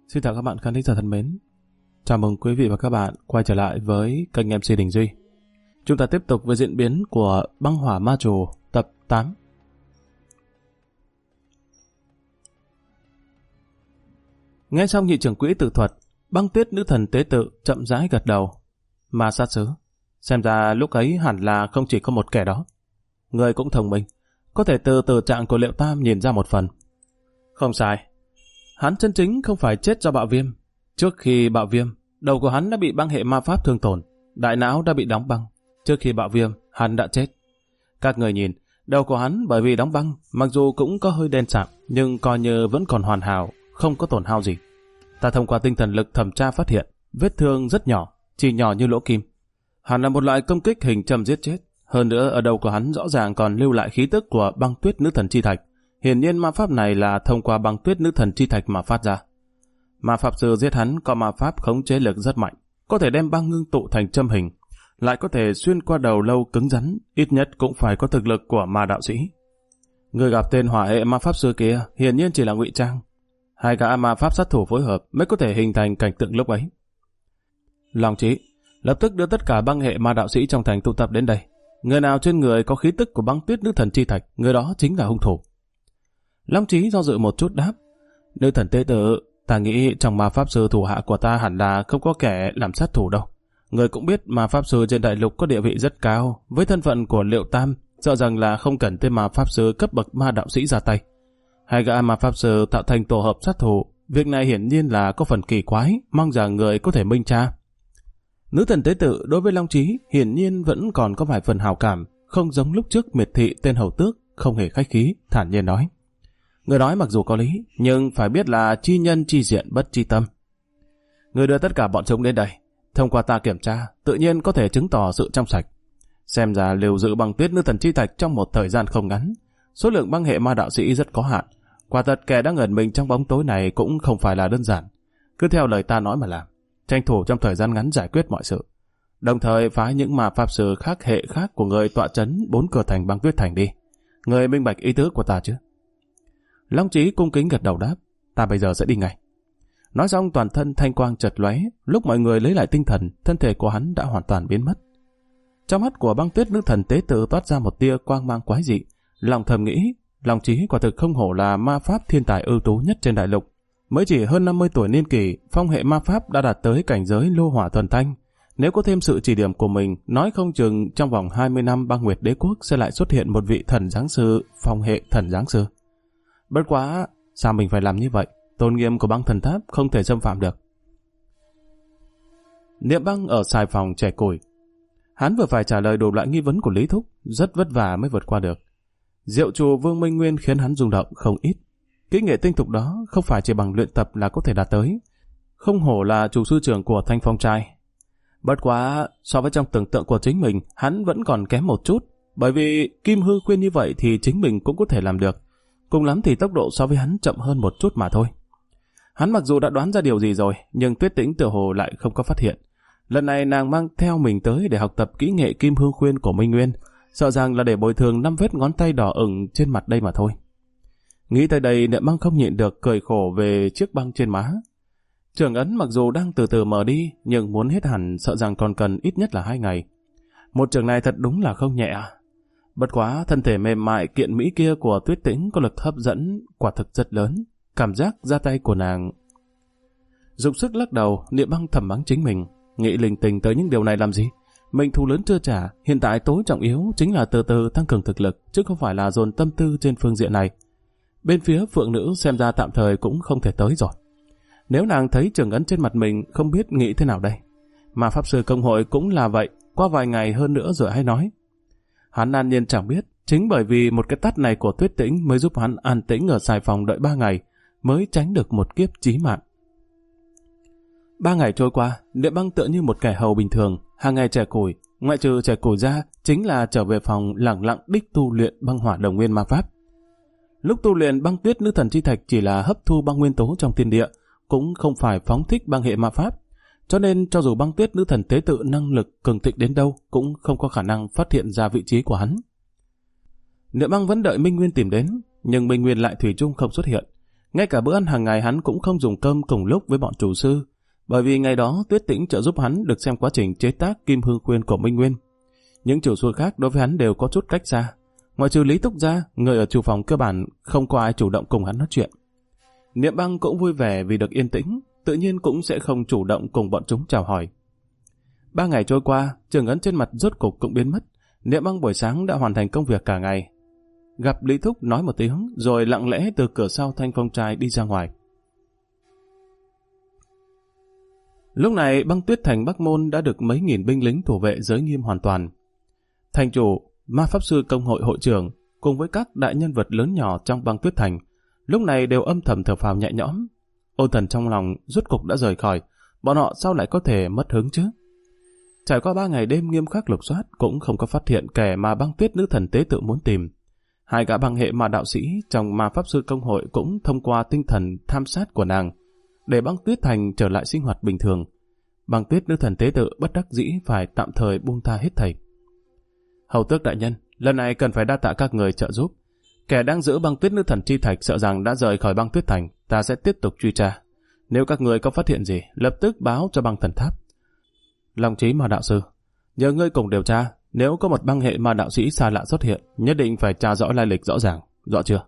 Xin chào các bạn khán thính giả thân mến. Chào mừng quý vị và các bạn quay trở lại với kênh MC Đình Duy. Chúng ta tiếp tục với diễn biến của Băng Hỏa Ma Trù tập 8. Nghe xong nhị trưởng quỹ tự thuật, Băng Tuyết nữ thần tế tự chậm rãi gật đầu. Ma sát sứ, xem ra lúc ấy hẳn là không chỉ có một kẻ đó. Người cũng thông minh, có thể từ trạng của Liệu Tam nhìn ra một phần. Không sai, hắn chân chính không phải chết do bạo viêm. Trước khi bạo viêm, đầu của hắn đã bị băng hệ ma pháp thương tổn, đại não đã bị đóng băng. Trước khi bạo viêm, hắn đã chết. Các người nhìn, đầu của hắn bởi vì đóng băng, mặc dù cũng có hơi đen sạm, nhưng coi như vẫn còn hoàn hảo, không có tổn hao gì. Ta thông qua tinh thần lực thẩm tra phát hiện, vết thương rất nhỏ, chỉ nhỏ như lỗ kim. Hắn là một loại công kích hình châm giết chết. Hơn nữa ở đầu của hắn rõ ràng còn lưu lại khí tức của Băng Tuyết nữ thần chi thạch. Hiển nhiên ma pháp này là thông qua Băng Tuyết nữ thần chi thạch mà phát ra. Ma pháp sư giết hắn có ma pháp khống chế lực rất mạnh, có thể đem băng ngưng tụ thành châm hình, lại có thể xuyên qua đầu lâu cứng rắn, ít nhất cũng phải có thực lực của ma đạo sĩ. Người gặp tên hỏa hệ ma pháp sư kia hiển nhiên chỉ là ngụy trang. Hai gã ma pháp sát thủ phối hợp mới có thể hình thành cảnh tượng lúc ấy. Long Chí lập tức đưa tất cả băng hệ ma đạo sĩ trong thành tụ tập đến đây. Người nào trên người có khí tức của Băng Tuyết nữ thần chi thạch, người đó chính là hung thủ. Long Chí do dự một chút đáp: Nữ thần tế tự, ta nghĩ trong ma pháp sư thủ hạ của ta hẳn là không có kẻ làm sát thủ đâu. Người cũng biết ma pháp sư trên đại lục có địa vị rất cao, với thân phận của Liệu Tam, sợ rằng là không cần tới ma pháp sư cấp bậc ma đạo sĩ ra tay. Hai gã ma pháp sư tạo thành tổ hợp sát thủ, việc này hiển nhiên là có phần kỳ quái, mong rằng người có thể minh tra. Nữ thần tế tự đối với Long Chí hiển nhiên vẫn còn có vài phần hào cảm, không giống lúc trước miệt thị tên hầu tước, không hề khách khí, thản nhiên nói: Người nói mặc dù có lý, nhưng phải biết là chi nhân chi diện bất chi tâm. Người đưa tất cả bọn chúng đến đây, thông qua ta kiểm tra, tự nhiên có thể chứng tỏ sự trong sạch. Xem ra lưu giữ Băng Tuyết nữ thần chi thạch trong một thời gian không ngắn, số lượng băng hệ ma đạo sĩ rất có hạn. Quả thật kẻ đang ẩn mình trong bóng tối này cũng không phải là đơn giản. Cứ theo lời ta nói mà làm, tranh thủ trong thời gian ngắn giải quyết mọi sự. Đồng thời phái những ma pháp sư khác hệ khác của người tọa trấn 4 cửa thành Băng Tuyết thành đi. Người minh bạch ý tứ của ta chứ? Long Chí cung kính gật đầu đáp: Ta bây giờ sẽ đi ngay. Nói xong toàn thân thanh quang chợt lóe, lúc mọi người lấy lại tinh thần, thân thể của hắn đã hoàn toàn biến mất. Trong mắt của Băng Tuyết nữ thần tế tự toát ra một tia quang mang quái dị. Lòng thầm nghĩ, Long Chí quả thực không hổ là ma pháp thiên tài ưu tú nhất trên đại lục. Mới chỉ hơn 50 tuổi niên kỷ, phong hệ ma pháp đã đạt tới cảnh giới lô hỏa thuần thanh. Nếu có thêm sự chỉ điểm của mình, nói không chừng trong vòng 20 năm Băng Nguyệt Đế quốc sẽ lại xuất hiện một vị thần giáng sư, phong hệ thần giáng sư. Bất quá, sao mình phải làm như vậy? Tôn nghiêm của Băng Thần Tháp không thể xâm phạm được. Niệm Băng ở xài phòng trẻ củi. Hắn vừa phải trả lời đủ loại nghi vấn của Lý Thúc, rất vất vả mới vượt qua được. Diệu Trù Vương Minh Nguyên khiến hắn rung động không ít. Kỹ nghệ tinh thục đó không phải chỉ bằng luyện tập là có thể đạt tới. Không hổ là chủ sư trưởng của Thanh Phong trai. Bất quá, so với trong tưởng tượng của chính mình, hắn vẫn còn kém một chút. Bởi vì Kim Hư khuyên như vậy thì chính mình cũng có thể làm được. Cùng lắm thì tốc độ so với hắn chậm hơn một chút mà thôi. Hắn mặc dù đã đoán ra điều gì rồi, nhưng Tuyết Tĩnh tựa hồ lại không có phát hiện. Lần này nàng mang theo mình tới để học tập kỹ nghệ Kim Hư khuyên của Minh Nguyên, sợ rằng là để bồi thường 5 vết ngón tay đỏ ửng trên mặt đây mà thôi. Nghĩ tới đây, Niệm Băng không nhịn được cười khổ về chiếc băng trên má. Trường ấn mặc dù đang từ từ mở đi, nhưng muốn hết hẳn sợ rằng còn cần ít nhất là 2 ngày. Một trường này thật đúng là không nhẹ. Bất quá, thân thể mềm mại kiện mỹ kia của Tuyết Tĩnh có lực hấp dẫn quả thực rất lớn. Cảm giác ra tay của nàng. Dùng sức lắc đầu, Niệm Băng thầm mắng chính mình. Nghĩ linh tinh tới những điều này làm gì? Mệnh thù lớn chưa trả, hiện tại tối trọng yếu chính là từ từ tăng cường thực lực, chứ không phải là dồn tâm tư trên phương diện này. Bên phía Phượng Nữ xem ra tạm thời cũng không thể tới rồi. Nếu nàng thấy trường ấn trên mặt mình, không biết nghĩ thế nào đây. Mà Pháp Sư Công hội cũng là vậy, qua vài ngày hơn nữa rồi hay nói. Hắn an nhiên chẳng biết, chính bởi vì một cái tát này của Tuyết Tĩnh mới giúp hắn an tĩnh ở xài phòng đợi 3 ngày, mới tránh được một kiếp chí mạng. 3 ngày trôi qua, Niệm Băng tựa như một kẻ hầu bình thường, hàng ngày trẻ củi, ngoại trừ trẻ củi ra, chính là trở về phòng lặng lặng đích tu luyện băng hỏa đồng nguyên ma pháp. Lúc tu luyện Băng Tuyết nữ thần chi thạch chỉ là hấp thu băng nguyên tố trong thiên địa, cũng không phải phóng thích băng hệ ma pháp, cho nên cho dù Băng Tuyết nữ thần tế tự năng lực cường thịnh đến đâu, cũng không có khả năng phát hiện ra vị trí của hắn. Niệm Băng vẫn đợi Minh Nguyên tìm đến, nhưng Minh Nguyên lại thủy chung không xuất hiện. Ngay cả bữa ăn hàng ngày hắn cũng không dùng cơm cùng lúc với bọn chủ sư, bởi vì ngày đó Tuyết Tĩnh trợ giúp hắn được xem quá trình chế tác kim hương khuyên của Minh Nguyên. Những chủ sư khác đối với hắn đều có chút cách xa. Ngoại trừ Lý Túc ra, người ở chủ phòng cơ bản không có ai chủ động cùng hắn nói chuyện. Niệm Băng cũng vui vẻ vì được yên tĩnh, tự nhiên cũng sẽ không chủ động cùng bọn chúng chào hỏi. 3 ngày trôi qua, trường ấn trên mặt rốt cục cũng biến mất. Niệm Băng buổi sáng đã hoàn thành công việc cả ngày. Gặp Lý Thúc nói một tiếng, rồi lặng lẽ từ cửa sau Thanh Phong trai đi ra ngoài. Lúc này Băng Tuyết Thành Bắc Môn đã được mấy nghìn binh lính thủ vệ giới nghiêm hoàn toàn. Thành chủ, ma pháp sư công hội hội trưởng, cùng với các đại nhân vật lớn nhỏ trong Băng Tuyết Thành, lúc này đều âm thầm thở phào nhẹ nhõm. Ôn Thần trong lòng rốt cục đã rời khỏi, bọn họ sao lại có thể mất hứng chứ? Trải qua 3 ngày đêm nghiêm khắc lục soát, cũng không có phát hiện kẻ mà Băng Tuyết nữ thần tế tự muốn tìm. 2 gã băng hệ ma đạo sĩ trong ma pháp sư công hội cũng thông qua tinh thần tham sát của nàng, để Băng Tuyết Thành trở lại sinh hoạt bình thường. Băng Tuyết nữ thần tế tự bất đắc dĩ phải tạm thời buông tha hết thảy. Hầu tước đại nhân, lần này cần phải đa tạ các người trợ giúp. Kẻ đang giữ Băng Tuyết nữ thần chi thạch sợ rằng đã rời khỏi Băng Tuyết Thành, ta sẽ tiếp tục truy tra. Nếu các người có phát hiện gì, lập tức báo cho băng thần tháp. Long Chí ma đạo sư, nhờ ngươi cùng điều tra, nếu có một băng hệ ma đạo sĩ xa lạ xuất hiện, nhất định phải tra rõ lai lịch rõ ràng, rõ chưa?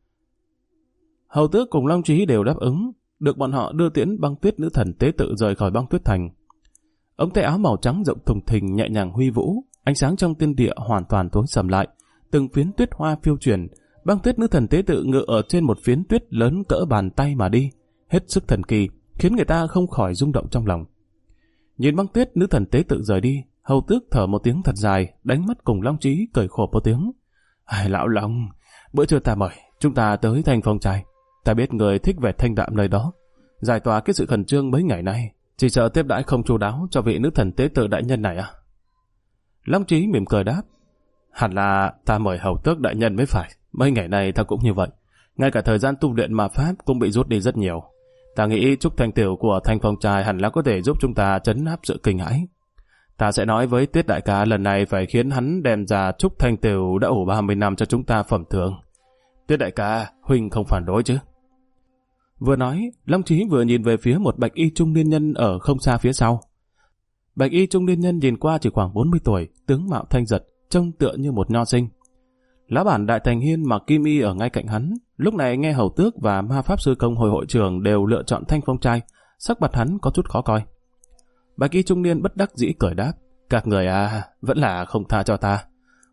Hầu tước cùng Long Chí đều đáp ứng, được bọn họ đưa tiễn Băng Tuyết nữ thần tế tự rời khỏi Băng Tuyết Thành. Ống tay áo màu trắng rộng thùng thình nhẹ nhàng huy vũ, ánh sáng trong thiên địa hoàn toàn tối sầm lại, từng phiến tuyết hoa phiêu chuyển. Băng Tuyết nữ thần tế tự ngự ở trên một phiến tuyết lớn cỡ bàn tay mà đi, hết sức thần kỳ, khiến người ta không khỏi rung động trong lòng. Nhìn Băng Tuyết nữ thần tế tự rời đi, Hầu tước thở một tiếng thật dài, đánh mắt cùng Long Chí cười khổ một tiếng. Ai lão Long, bữa trưa ta mời, chúng ta tới Thanh Phong trai. Ta biết người thích vẻ thanh đạm nơi đó, giải tỏa cái sự khẩn trương mấy ngày nay, chỉ sợ tiếp đãi không chu đáo cho vị nữ thần tế tự đại nhân này à? Long Chí mỉm cười đáp, hẳn là ta mời Hầu tước đại nhân mới phải, mấy ngày nay ta cũng như vậy, ngay cả thời gian tu luyện ma pháp cũng bị rút đi rất nhiều. Ta nghĩ Trúc Thanh Tiểu của Thanh Phong trai hẳn là có thể giúp chúng ta trấn áp sự kinh hãi. Ta sẽ nói với Tuyết đại ca lần này phải khiến hắn đem ra Trúc Thanh Tiểu đã ủ 30 năm cho chúng ta phẩm thưởng. Tuyết đại ca, huynh không phản đối chứ? Vừa nói, Long Chí vừa nhìn về phía một bạch y trung niên nhân ở không xa phía sau. Bạch y trung niên nhân nhìn qua chỉ khoảng 40 tuổi, tướng mạo thanh giật, trông tựa như một nho sinh. Lão bản Đại Thành Hiên mặc kim y ở ngay cạnh hắn, lúc này nghe Hầu tước và ma pháp sư công hội hội trưởng đều lựa chọn Thanh Phong trai, sắc mặt hắn có chút khó coi. Bạch y trung niên bất đắc dĩ cười đáp, các người à, vẫn là không tha cho ta.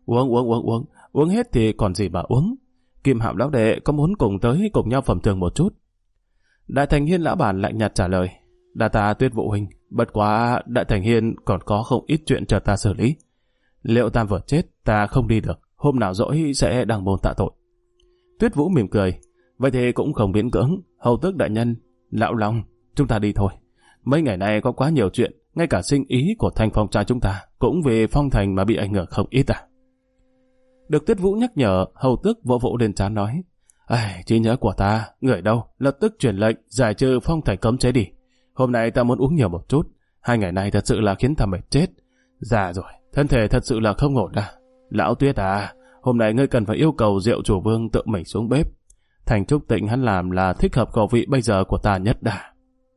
Uống hết thì còn gì mà uống. Kim Hạm lão đệ có muốn cùng tới cùng nhau phẩm thưởng một chút? Đại Thành Hiên lão bản lạnh nhạt trả lời, đa tạ Tuyết Vũ huynh, bất quá Đại Thành Hiên còn có không ít chuyện chờ ta xử lý. Liệu ta vừa chết, ta không đi được, hôm nào rỗi sẽ đăng môn tạ tội. Tuyết Vũ mỉm cười, vậy thì cũng không miễn cưỡng, Hầu tước đại nhân, lão Long, chúng ta đi thôi. Mấy ngày nay có quá nhiều chuyện, ngay cả sinh ý của Thanh Phong trai chúng ta cũng về Phong Thành mà bị ảnh hưởng không ít à. Được Tuyết Vũ nhắc nhở, Hầu tước vỗ vỗ lên trán nói, trí nhớ của ta, người đâu, lập tức truyền lệnh giải trừ Phong Thành cấm chế đi. Hôm nay ta muốn uống nhiều một chút, 2 ngày nay thật sự là khiến ta mệt chết. Già rồi, thân thể thật sự là không ổn à. Lão Tuyết à, hôm nay ngươi cần phải yêu cầu Diệu chủ vương tự mình xuống bếp. Thành Trúc Tịnh hắn làm là thích hợp khẩu vị bây giờ của ta nhất đã.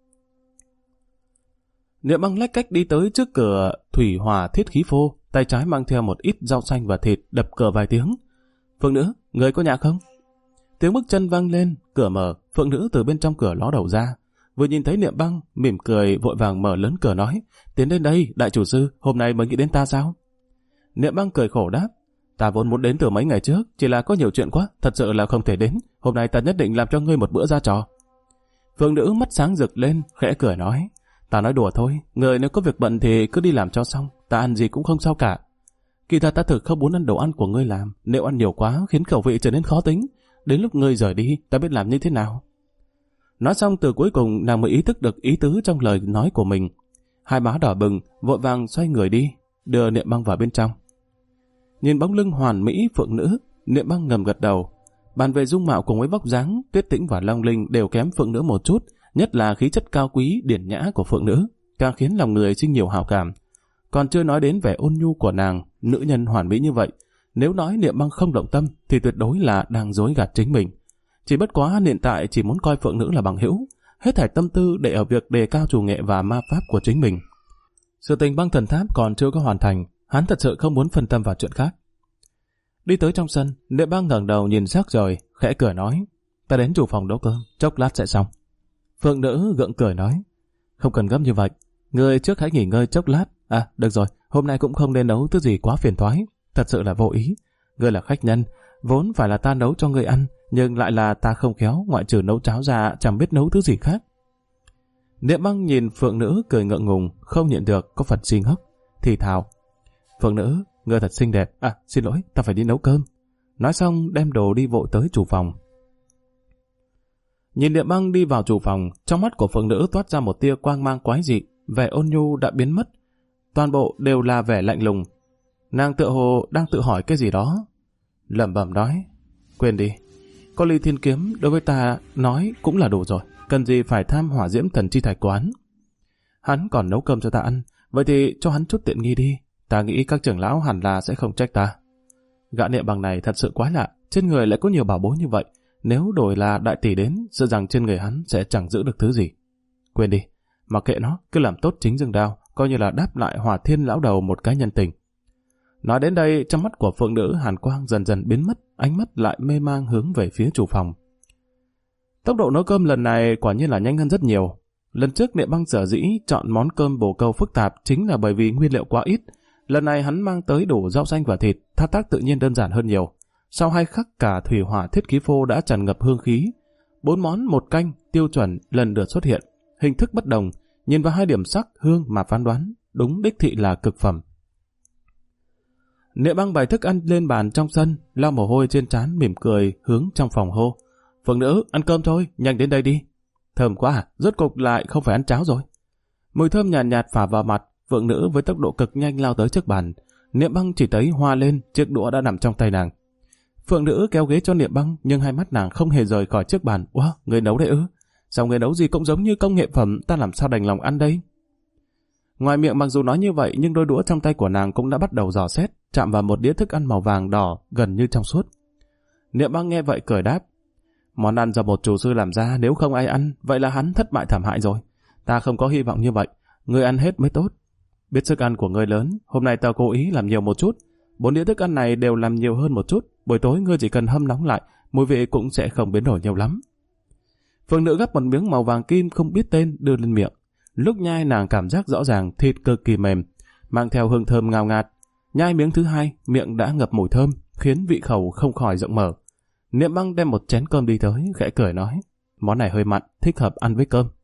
Niệm Băng lách cách đi tới trước cửa Thủy Hòa Thiết Khí Phô, tay trái mang theo một ít rau xanh và thịt, đập cửa vài tiếng. Phượng nữ, người có nhà không? Tiếng bước chân vang lên, cửa mở, Phượng nữ từ bên trong cửa ló đầu ra. Vừa nhìn thấy Niệm Băng, mỉm cười vội vàng mở lớn cửa nói, tiến đến đây, đại chủ sư, hôm nay mới nghĩ đến ta sao? Niệm Băng cười khổ đáp, ta vốn muốn đến từ mấy ngày trước, chỉ là có nhiều chuyện quá, thật sự là không thể đến, hôm nay ta nhất định làm cho ngươi một bữa ra trò. Phượng nữ mắt sáng rực lên, khẽ cười nói, ta nói đùa thôi, người nếu có việc bận thì cứ đi làm cho xong, ta ăn gì cũng không sao cả. Kỳ thật ta thực không muốn ăn đồ ăn của ngươi làm, nếu ăn nhiều quá khiến khẩu vị trở nên khó tính, đến lúc ngươi rời đi, ta biết làm như thế nào. Nói xong từ cuối cùng nàng mới ý thức được ý tứ trong lời nói của mình. Hai má đỏ bừng, vội vàng xoay người đi, đưa Niệm Băng vào bên trong. Nhìn bóng lưng hoàn mỹ Phượng nữ, Niệm Băng ngầm gật đầu. Bàn về dung mạo cùng với vóc dáng, Tuyết Tĩnh và Long Linh đều kém Phượng nữ một chút, nhất là khí chất cao quý, điển nhã của Phượng nữ, càng khiến lòng người sinh nhiều hảo cảm. Còn chưa nói đến vẻ ôn nhu của nàng, nữ nhân hoàn mỹ như vậy, nếu nói Niệm Băng không động tâm thì tuyệt đối là đang dối gạt chính mình. Chỉ bất quá hắn hiện tại chỉ muốn coi Phượng Nữ là bằng hữu, hết thảy tâm tư để ở việc đề cao chủ nghệ và ma pháp của chính mình. Sự tình băng thần tháp còn chưa có hoàn thành, hắn thật sự không muốn phân tâm vào chuyện khác. Đi tới trong sân, Niệm Băng ngẩng đầu nhìn sắc trời, khẽ cười nói, ta đến chủ phòng nấu cơm, chốc lát sẽ xong. Phượng Nữ gượng cười nói, không cần gấp như vậy, ngươi trước hãy nghỉ ngơi chốc lát. À, được rồi, hôm nay cũng không nên nấu thứ gì quá phiền toái, thật sự là vô ý. Ngươi là khách nhân, vốn phải là ta nấu cho ngươi ăn, nhưng lại là ta không khéo, ngoại trừ nấu cháo ra chẳng biết nấu thứ gì khác. Niệm Băng nhìn Phượng Nữ cười ngượng ngùng, không nhịn được có phần si ngốc, thì thào, Phượng Nữ, ngươi thật xinh đẹp. À, xin lỗi, ta phải đi nấu cơm. Nói xong đem đồ đi vội tới chủ phòng. Nhìn Niệm Băng đi vào chủ phòng, trong mắt của Phượng Nữ toát ra một tia quang mang quái dị, vẻ ôn nhu đã biến mất, toàn bộ đều là vẻ lạnh lùng. Nàng tựa hồ đang tự hỏi cái gì đó, lẩm bẩm nói, quên đi, có ly thiên kiếm đối với ta nói cũng là đủ rồi, cần gì phải tham hỏa diễm thần chi thạch quán. Hắn còn nấu cơm cho ta ăn, vậy thì cho hắn chút tiện nghi đi, ta nghĩ các trưởng lão hẳn là sẽ không trách ta. Gã Niệm Bằng này thật sự quái lạ, trên người lại có nhiều bảo bối như vậy, nếu đổi là đại tỷ đến, sợ rằng trên người hắn sẽ chẳng giữ được thứ gì. Quên đi, mặc kệ nó, cứ làm tốt chính dương đao, coi như là đáp lại Hỏa Thiên lão đầu một cái nhân tình. Nói đến đây, trong mắt của Phượng Nữ hàn quang dần dần biến mất, ánh mắt lại mê mang hướng về phía chủ phòng. Tốc độ nấu cơm lần này quả nhiên là nhanh hơn rất nhiều. Lần trước Niệm Băng sở dĩ chọn món cơm bồ câu phức tạp chính là bởi vì nguyên liệu quá ít. Lần này hắn mang tới đủ rau xanh và thịt, thao tác tự nhiên đơn giản hơn nhiều. Sau 2 khắc cả thủy hỏa thiết khí phô đã tràn ngập hương khí. 4 món 1 canh tiêu chuẩn lần lượt xuất hiện, hình thức bất đồng, nhìn vào 2 điểm sắc hương mà phán đoán, đúng đích thị là cực phẩm. Niệm Băng bày thức ăn lên bàn trong sân, lau mồ hôi trên trán, mỉm cười hướng trong phòng hô, Phượng Nữ, ăn cơm thôi, nhanh đến đây đi. Thơm quá à, rốt cục lại không phải ăn cháo rồi. Mùi thơm nhàn nhạt phả vào mặt, Phượng Nữ với tốc độ cực nhanh lao tới trước bàn. Niệm Băng chỉ thấy hoa lên, chiếc đũa đã nằm trong tay nàng. Phượng Nữ kéo ghế cho Niệm Băng, nhưng hai mắt nàng không hề rời khỏi chiếc bàn. Wow, người nấu đấy ư? Sao người nấu gì cũng giống như công nghệ phẩm, ta làm sao đành lòng ăn đây? Ngoài miệng mặc dù nói như vậy, nhưng đôi đũa trong tay của nàng cũng đã bắt đầu dò xét, chạm vào một đĩa thức ăn màu vàng đỏ, gần như trong suốt. Niệm Băng nghe vậy cười đáp, món ăn do một chủ sư làm ra, nếu không ai ăn, vậy là hắn thất bại thảm hại rồi. Ta không có hy vọng như vậy, ngươi ăn hết mới tốt. Biết sức ăn của ngươi lớn, hôm nay ta cố ý làm nhiều một chút. 4 đĩa thức ăn này đều làm nhiều hơn một chút, buổi tối ngươi chỉ cần hâm nóng lại, mùi vị cũng sẽ không biến đổi nhiều lắm. Phượng Nữ gắp một miếng màu vàng kim không biết tên đưa lên miệng. Lúc nhai nàng cảm giác rõ ràng thịt cực kỳ mềm, mang theo hương thơm ngào ngạt. Nhai miếng thứ 2, miệng đã ngập mùi thơm, khiến vị khẩu không khỏi rộng mở. Niệm Băng đem một chén cơm đi tới, khẽ cười nói, món này hơi mặn, thích hợp ăn với cơm.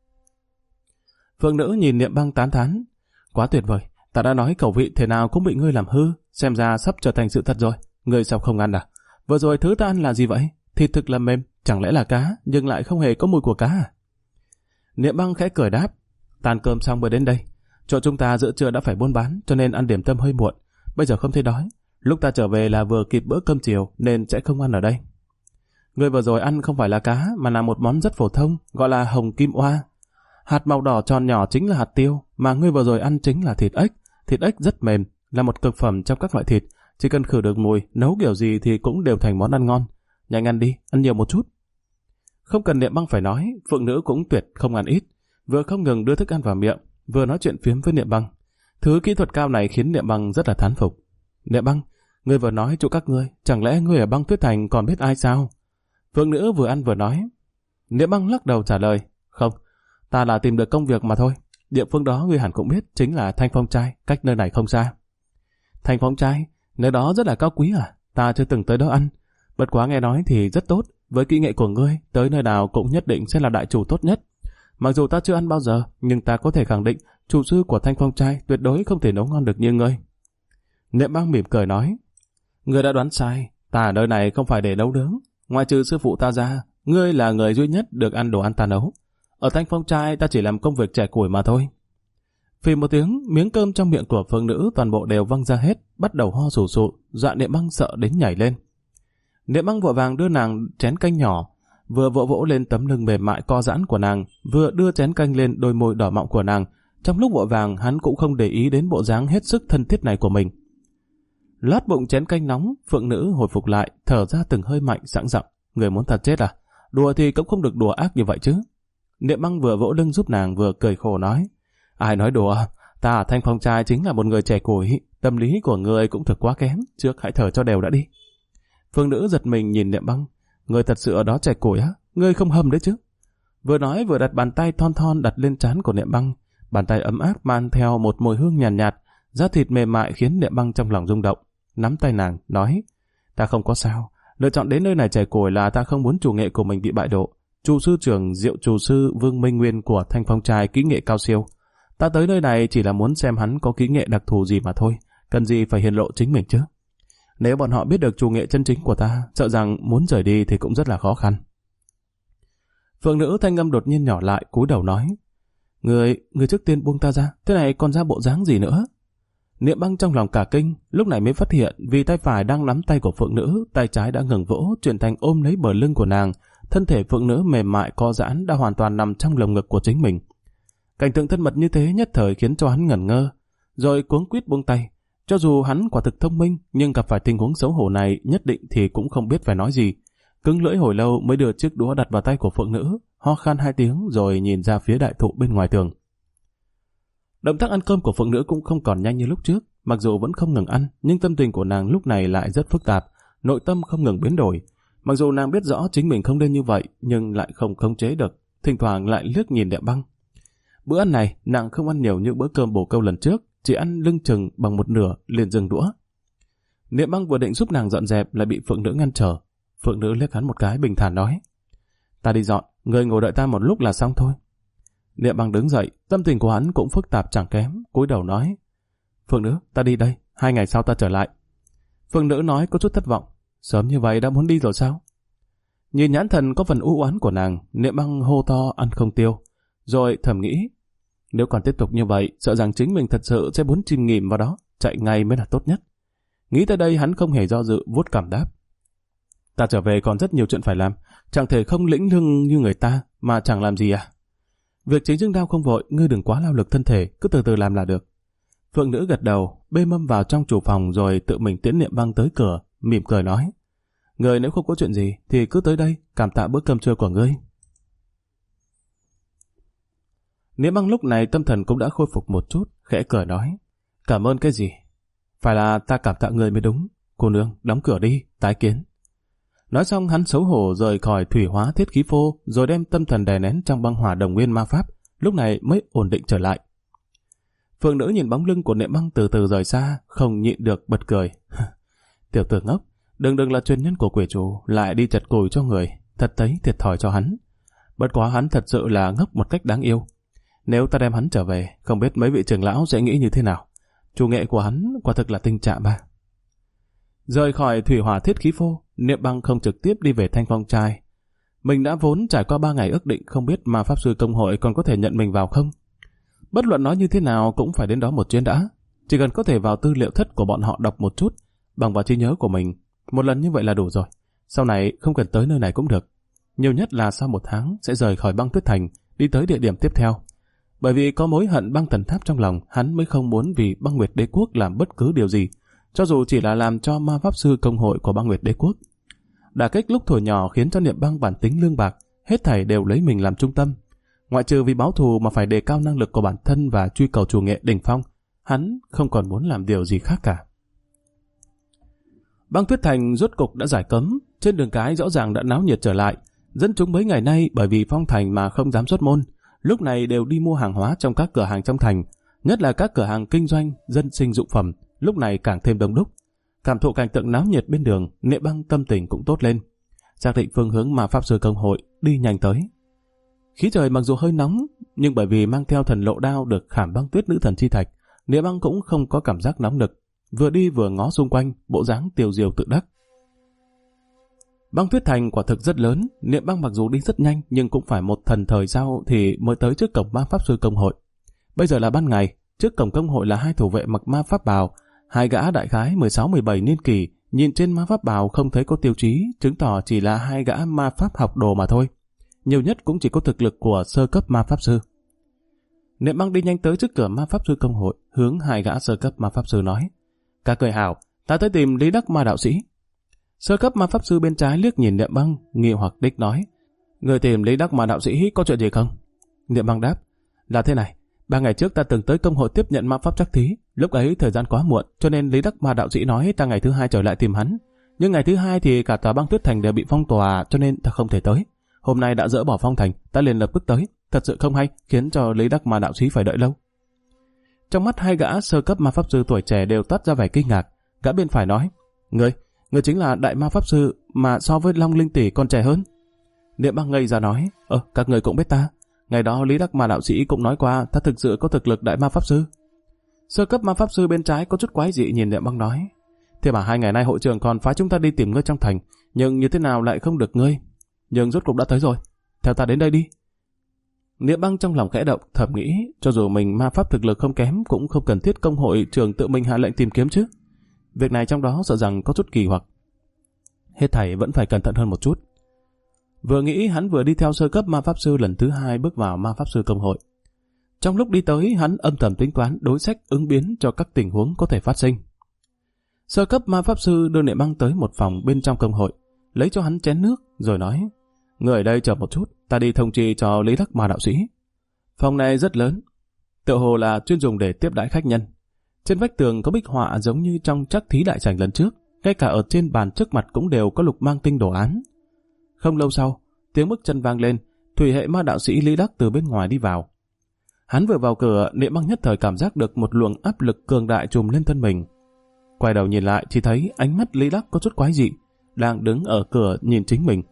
Phượng Nữ nhìn Niệm Băng tán thán, quá tuyệt vời, ta đã nói khẩu vị thế nào cũng bị ngươi làm hư, xem ra sắp trở thành sự thật rồi. Ngươi sao không ăn à? Vừa rồi thứ ta ăn là gì vậy? Thịt thực là mềm, chẳng lẽ là cá, nhưng lại không hề có mùi của cá à? Niệm Băng khẽ cười đáp, tan cơm xong mới đến đây. Chỗ chúng ta giữa trưa đã phải buôn bán, cho nên ăn điểm tâm hơi muộn. Bây giờ không thấy đói. Lúc ta trở về là vừa kịp bữa cơm chiều, nên sẽ không ăn ở đây. Ngươi vừa rồi ăn không phải là cá, mà là một món rất phổ thông, gọi là hồng kim oa. Hạt màu đỏ tròn nhỏ chính là hạt tiêu, mà ngươi vừa rồi ăn chính là thịt ếch. Thịt ếch rất mềm, là một cực phẩm trong các loại thịt. Chỉ cần khử được mùi, nấu kiểu gì thì cũng đều thành món ăn ngon. Nhanh ăn đi, ăn nhiều một chút. Không cần Niệm Băng phải nói, Phượng Nữ cũng tuyệt không ăn ít. Vừa không ngừng đưa thức ăn vào miệng, vừa nói chuyện phiếm với Niệm Băng. Thứ kỹ thuật cao này khiến Niệm Băng rất là thán phục. Niệm Băng, ngươi vừa nói chỗ các ngươi, chẳng lẽ ngươi ở Băng Tuyết Thành còn biết ai sao? Phượng Nữ vừa ăn vừa nói. Niệm Băng lắc đầu trả lời, không, ta là tìm được công việc mà thôi. Địa phương đó ngươi hẳn cũng biết, chính là Thanh Phong Trai, cách nơi này không xa. Thanh Phong Trai, nơi đó rất là cao quý à? Ta chưa từng tới đó ăn. Bất quá nghe nói thì rất tốt, với kỹ nghệ của ngươi, tới nơi nào cũng nhất định sẽ là đại chủ tốt nhất. Mặc dù ta chưa ăn bao giờ, nhưng ta có thể khẳng định chủ sư của Thanh Phong Trai tuyệt đối không thể nấu ngon được như ngươi. Niệm Băng mỉm cười nói, ngươi đã đoán sai, ta ở nơi này không phải để nấu nướng. Ngoài trừ sư phụ ta ra, ngươi là người duy nhất được ăn đồ ăn ta nấu. Ở Thanh Phong Trai ta chỉ làm công việc trẻ củi mà thôi. Phì một tiếng, miếng cơm trong miệng của Phượng Nữ toàn bộ đều văng ra hết, bắt đầu ho sù sụ, dọa Niệm Băng sợ đến nhảy lên. Niệm Băng vội vàng đưa nàng chén canh nhỏ, vừa vỗ vỗ lên tấm lưng mềm mại co giãn của nàng, vừa đưa chén canh lên đôi môi đỏ mọng của nàng. Trong lúc vội vàng, hắn cũng không để ý đến bộ dáng hết sức thân thiết này của mình. Lát bụng chén canh nóng, Phượng Nữ hồi phục lại, thở ra từng hơi mạnh sẵn giọng, người muốn thật chết à? Đùa thì cũng không được đùa ác như vậy chứ. Niệm Băng vừa vỗ lưng giúp nàng vừa cười khổ nói. Ai nói đùa, ta ở Thanh Phong trai chính là một người trẻ củi, tâm lý của người cũng thực quá kém, trước hãy thở cho đều đã đi. Phương nữ giật mình nhìn Niệm Băng. Người thật sự ở đó trẻ củi á, ngươi không hầm đấy chứ. Vừa nói vừa đặt bàn tay thon thon đặt lên trán của Niệm Băng. Bàn tay ấm áp mang theo một mùi hương nhàn nhạt, da thịt mềm mại khiến Niệm Băng trong lòng rung động. Nắm tay nàng, nói, ta không có sao, lựa chọn đến nơi này trẻ củi là ta không muốn chủ nghệ của mình bị bại độ. Chủ sư trưởng Diệu Chủ sư Vương Minh Nguyên của Thanh Phong trai kỹ nghệ cao siêu. Ta tới nơi này chỉ là muốn xem hắn có kỹ nghệ đặc thù gì mà thôi, cần gì phải hiển lộ chính mình chứ. Nếu bọn họ biết được chủ nghệ chân chính của ta, sợ rằng muốn rời đi thì cũng rất là khó khăn. Phượng nữ thanh âm đột nhiên nhỏ lại, cúi đầu nói, Người trước tiên buông ta ra, thế này còn ra bộ dáng gì nữa? Niệm Băng trong lòng cả kinh, lúc này mới phát hiện vì tay phải đang nắm tay của Phượng nữ, tay trái đã ngừng vỗ, chuyển thành ôm lấy bờ lưng của nàng. Thân thể Phượng nữ mềm mại co giãn đã hoàn toàn nằm trong lồng ngực của chính mình. Cảnh tượng thân mật như thế nhất thời khiến cho hắn ngẩn ngơ, rồi cuống quýt buông tay. Cho dù hắn quả thực thông minh, nhưng gặp phải tình huống xấu hổ này nhất định thì cũng không biết phải nói gì. Cứng lưỡi hồi lâu mới đưa chiếc đũa đặt vào tay của Phượng nữ, ho khan 2 tiếng rồi nhìn ra phía đại thụ bên ngoài tường. Động tác ăn cơm của Phượng nữ cũng không còn nhanh như lúc trước, mặc dù vẫn không ngừng ăn, nhưng tâm tình của nàng lúc này lại rất phức tạp, nội tâm không ngừng biến đổi. Mặc dù nàng biết rõ chính mình không nên như vậy, nhưng lại không khống chế được, thỉnh thoảng lại liếc nhìn Niệm Băng. Bữa ăn này, nàng không ăn nhiều như bữa cơm bổ câu lần trước, chỉ ăn lưng chừng bằng một nửa, liền dừng đũa. Niệm Băng vừa định giúp nàng dọn dẹp lại bị Phượng nữ ngăn trở. Phượng nữ liếc hắn một cái bình thản nói, ta đi dọn, người ngồi đợi ta một lúc là xong thôi. Niệm Băng đứng dậy, tâm tình của hắn cũng phức tạp chẳng kém, cúi đầu nói, Phượng nữ, ta đi đây, 2 ngày sau ta trở lại. Phượng nữ nói có chút thất vọng, sớm như vậy đã muốn đi rồi sao? Nhìn nhãn thần có phần u oán của nàng, Niệm Băng hô to ăn không tiêu, rồi thầm nghĩ, nếu còn tiếp tục như vậy, sợ rằng chính mình thật sự sẽ muốn chìm nghỉm vào đó, chạy ngay mới là tốt nhất. Nghĩ tới đây hắn không hề do dự, vuốt cằm đáp, ta trở về còn rất nhiều chuyện phải làm, chẳng thể không lĩnh lưng như người ta mà chẳng làm gì à? Việc chính dương đao không vội, ngươi đừng quá lao lực thân thể, cứ từ từ làm là được. Phượng nữ gật đầu, bê mâm vào trong chủ phòng rồi tự mình tiễn Niệm Băng tới cửa, mỉm cười nói, người nếu không có chuyện gì thì cứ tới đây, cảm tạ bữa cơm trưa của ngươi. Niệm Băng lúc này tâm thần cũng đã khôi phục một chút, khẽ cười nói, cảm ơn cái gì? Phải là ta cảm tạ người mới đúng. Cô nương, đóng cửa đi, tái kiến. Nói xong hắn xấu hổ rời khỏi thủy hóa thiết khí phô, rồi đem tâm thần đè nén trong băng hỏa đồng nguyên ma pháp, lúc này mới ổn định trở lại. Phượng nữ nhìn bóng lưng của Niệm Băng từ từ rời xa, không nhịn được bật cười. Tiểu tử ngốc, đừng là truyền nhân của quỷ chủ, lại đi chật cùi cho người, thật thấy thiệt thòi cho hắn. Bất quá hắn thật sự là ngốc một cách đáng yêu. Nếu ta đem hắn trở về, không biết mấy vị trưởng lão sẽ nghĩ như thế nào. Chủ nghệ của hắn quả thực là tinh trạng ba. Rời khỏi thủy hỏa thiết khí phô, Niệm Băng không trực tiếp đi về Thanh Phong trai. Mình đã vốn trải qua 3 ngày ước định, không biết ma pháp sư công hội còn có thể nhận mình vào không. Bất luận nói như thế nào cũng phải đến đó một chuyến đã. Chỉ cần có thể vào tư liệu thất của bọn họ đọc một chút, bằng vào trí nhớ của mình, một lần như vậy là đủ rồi. Sau này không cần tới nơi này cũng được. Nhiều nhất là sau 1 tháng sẽ rời khỏi băng tuyết thành, đi tới địa điểm tiếp theo. Bởi vì có mối hận băng thần tháp trong lòng, hắn mới không muốn vì băng nguyệt đế quốc làm bất cứ điều gì, cho dù chỉ là làm cho ma pháp sư công hội của băng nguyệt đế quốc. Đả kích lúc thuở nhỏ khiến cho Niệm Băng bản tính lương bạc, hết thảy đều lấy mình làm trung tâm. Ngoại trừ vì báo thù mà phải đề cao năng lực của bản thân và truy cầu chủ nghệ đỉnh phong, hắn không còn muốn làm điều gì khác cả. Băng tuyết thành rốt cục đã giải cấm, trên đường cái rõ ràng đã náo nhiệt trở lại. Dân chúng mấy ngày nay bởi vì phong thành mà không dám xuất môn, lúc này đều đi mua hàng hóa trong các cửa hàng trong thành, nhất là các cửa hàng kinh doanh dân sinh dụng phẩm, lúc này càng thêm đông đúc. Cảm thụ cảnh tượng náo nhiệt bên đường, Niệm Băng tâm tình cũng tốt lên. Xác định phương hướng mà pháp sư công hội, đi nhanh tới. Khí trời mặc dù hơi nóng, nhưng bởi vì mang theo thần lộ đao được khảm băng tuyết nữ thần chi thạch, Niệm Băng cũng không có cảm giác nóng nực. Vừa đi vừa ngó xung quanh, bộ dáng tiêu diêu tự đắc. Băng tuyết thành quả thực rất lớn, Niệm Băng mặc dù đi rất nhanh nhưng cũng phải một thần thời sau thì mới tới trước cổng ma pháp sư công hội. Bây giờ là ban ngày, trước cổng công hội là 2 thủ vệ mặc ma pháp bào, 2 gã đại khái 16-17 niên kỷ, nhìn trên ma pháp bào không thấy có tiêu chí, chứng tỏ chỉ là 2 gã ma pháp học đồ mà thôi. Nhiều nhất cũng chỉ có thực lực của sơ cấp ma pháp sư. Niệm Băng đi nhanh tới trước cửa ma pháp sư công hội, hướng 2 gã sơ cấp ma pháp sư nói: "Các cười hảo, ta tới tìm Lý Đắc ma đạo sĩ." Sơ cấp ma pháp sư bên trái liếc nhìn Niệm Băng, nghi hoặc đích nói: Người tìm Lý Đắc Ma đạo sĩ có chuyện gì không? Niệm Băng đáp, là thế này, 3 ngày trước ta từng tới công hội tiếp nhận ma pháp trắc thí, lúc ấy thời gian quá muộn, cho nên Lý Đắc Ma đạo sĩ nói ta ngày thứ 2 trở lại tìm hắn. Nhưng ngày thứ 2 thì cả tòa Băng Tuyết Thành đều bị phong tỏa, cho nên ta không thể tới. Hôm nay đã dỡ bỏ phong thành, ta liền lập tức tới. Thật sự không hay, khiến cho Lý Đắc Ma đạo sĩ phải đợi lâu. Trong mắt hai gã sơ cấp ma pháp sư tuổi trẻ đều toát ra vẻ kinh ngạc. Gã bên phải nói, người chính là đại ma pháp sư mà so với Long Linh tỷ còn trẻ hơn. Niệm Băng ngây ra nói, các người cũng biết ta. Ngày đó Lý Đắc Ma đạo sĩ cũng nói qua ta thực sự có thực lực đại ma pháp sư. Sơ cấp ma pháp sư bên trái có chút quái dị nhìn Niệm Băng nói, thế mà 2 ngày nay hội trưởng còn phái chúng ta đi tìm ngươi trong thành, nhưng như thế nào lại không được ngươi? Nhưng rốt cục đã tới rồi, theo ta đến đây đi. Niệm Băng trong lòng khẽ động, thầm nghĩ, cho dù mình ma pháp thực lực không kém cũng không cần thiết công hội trưởng tự mình hạ lệnh tìm kiếm chứ. Việc này trong đó sợ rằng có chút kỳ hoặc. Hết thảy vẫn phải cẩn thận hơn một chút. Vừa nghĩ hắn vừa đi theo sơ cấp ma pháp sư lần thứ 2 bước vào ma pháp sư công hội. Trong lúc đi tới hắn âm thầm tính toán đối sách ứng biến cho các tình huống có thể phát sinh. Sơ cấp ma pháp sư đưa Niệm Băng tới một phòng bên trong công hội, lấy cho hắn chén nước rồi nói, người ở đây chờ một chút, ta đi thông chi cho Lý Đắc Ma đạo sĩ. Phòng này rất lớn, tựa hồ là chuyên dùng để tiếp đãi khách nhân. Trên vách tường có bích họa giống như trong trắc thí đại sảnh lần trước, ngay cả ở trên bàn trước mặt cũng đều có lục mang tinh đồ án. Không lâu sau, tiếng bước chân vang lên, thủy hệ ma đạo sĩ Lý Đắc từ bên ngoài đi vào. Hắn vừa vào cửa, Niệm Băng nhất thời cảm giác được một luồng áp lực cường đại trùm lên thân mình. Quay đầu nhìn lại chỉ thấy ánh mắt Lý Đắc có chút quái dị, đang đứng ở cửa nhìn chính mình.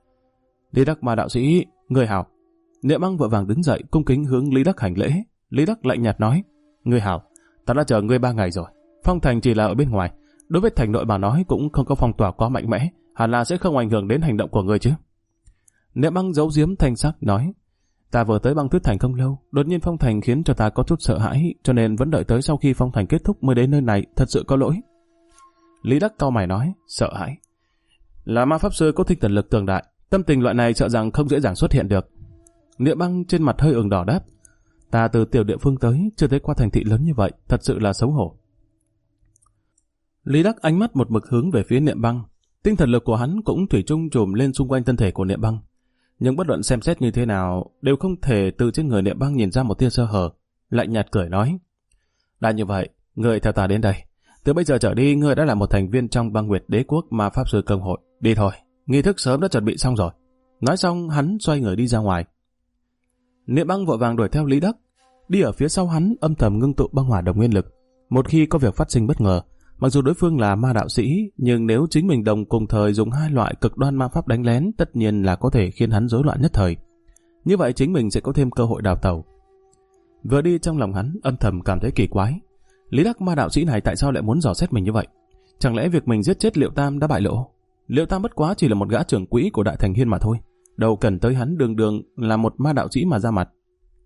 Lý Đắc Ma đạo sĩ, người hảo. Niệm Băng vội vàng đứng dậy cung kính hướng Lý Đắc hành lễ. Lý Đắc lạnh nhạt nói, người hảo, ta đã chờ ngươi 3 ngày rồi. Phong thành chỉ là ở bên ngoài, đối với thành nội mà nói cũng không có phong tỏa quá mạnh mẽ, hẳn là sẽ không ảnh hưởng đến hành động của ngươi chứ. Niệm Băng giấu giếm thanh sắc nói, ta vừa tới Băng Tuyết Thành không lâu, đột nhiên phong thành khiến cho ta có chút sợ hãi, cho nên vẫn đợi tới sau khi phong thành kết thúc mới đến nơi này, thật sự có lỗi. Lý Đắc cau mày nói, sợ hãi? Là ma pháp sư có tinh thần lực cường đại, tâm tình loại này sợ rằng không dễ dàng xuất hiện được. Niệm Băng trên mặt hơi ửng đỏ đáp, ta từ tiểu địa phương tới, chưa thấy qua thành thị lớn như vậy, thật sự là xấu hổ. Lý Đắc ánh mắt một mực hướng về phía Niệm Băng, tinh thần lực của hắn cũng thủy chung trùm lên xung quanh thân thể của Niệm Băng, nhưng bất luận xem xét như thế nào đều không thể từ trên người Niệm Băng nhìn ra một tia sơ hở. Lạnh nhạt cười nói, đã như vậy, ngươi theo ta đến đây. Từ bây giờ trở đi, ngươi đã là một thành viên trong Băng Nguyệt Đế Quốc Ma Pháp Sư Công hội. Đi thôi, nghi thức sớm đã chuẩn bị xong rồi. Nói xong, hắn xoay người đi ra ngoài. Niệm Băng vội vàng đuổi theo Lý Đắc, đi ở phía sau hắn âm thầm ngưng tụ băng hỏa đồng nguyên lực. Một khi có việc phát sinh bất ngờ, mặc dù đối phương là ma đạo sĩ, nhưng nếu chính mình đồng cùng thời dùng 2 loại cực đoan ma pháp đánh lén, tất nhiên là có thể khiến hắn rối loạn nhất thời. Như vậy chính mình sẽ có thêm cơ hội đào tẩu. Vừa đi trong lòng hắn âm thầm cảm thấy kỳ quái. Lý Đắc ma đạo sĩ này tại sao lại muốn dò xét mình như vậy? Chẳng lẽ việc mình giết chết Liệu Tam đã bại lộ? Liệu Tam bất quá chỉ là một gã trưởng quỹ của Đại Thành Hiên mà thôi, đâu cần tới hắn đường đường là một ma đạo sĩ mà ra mặt.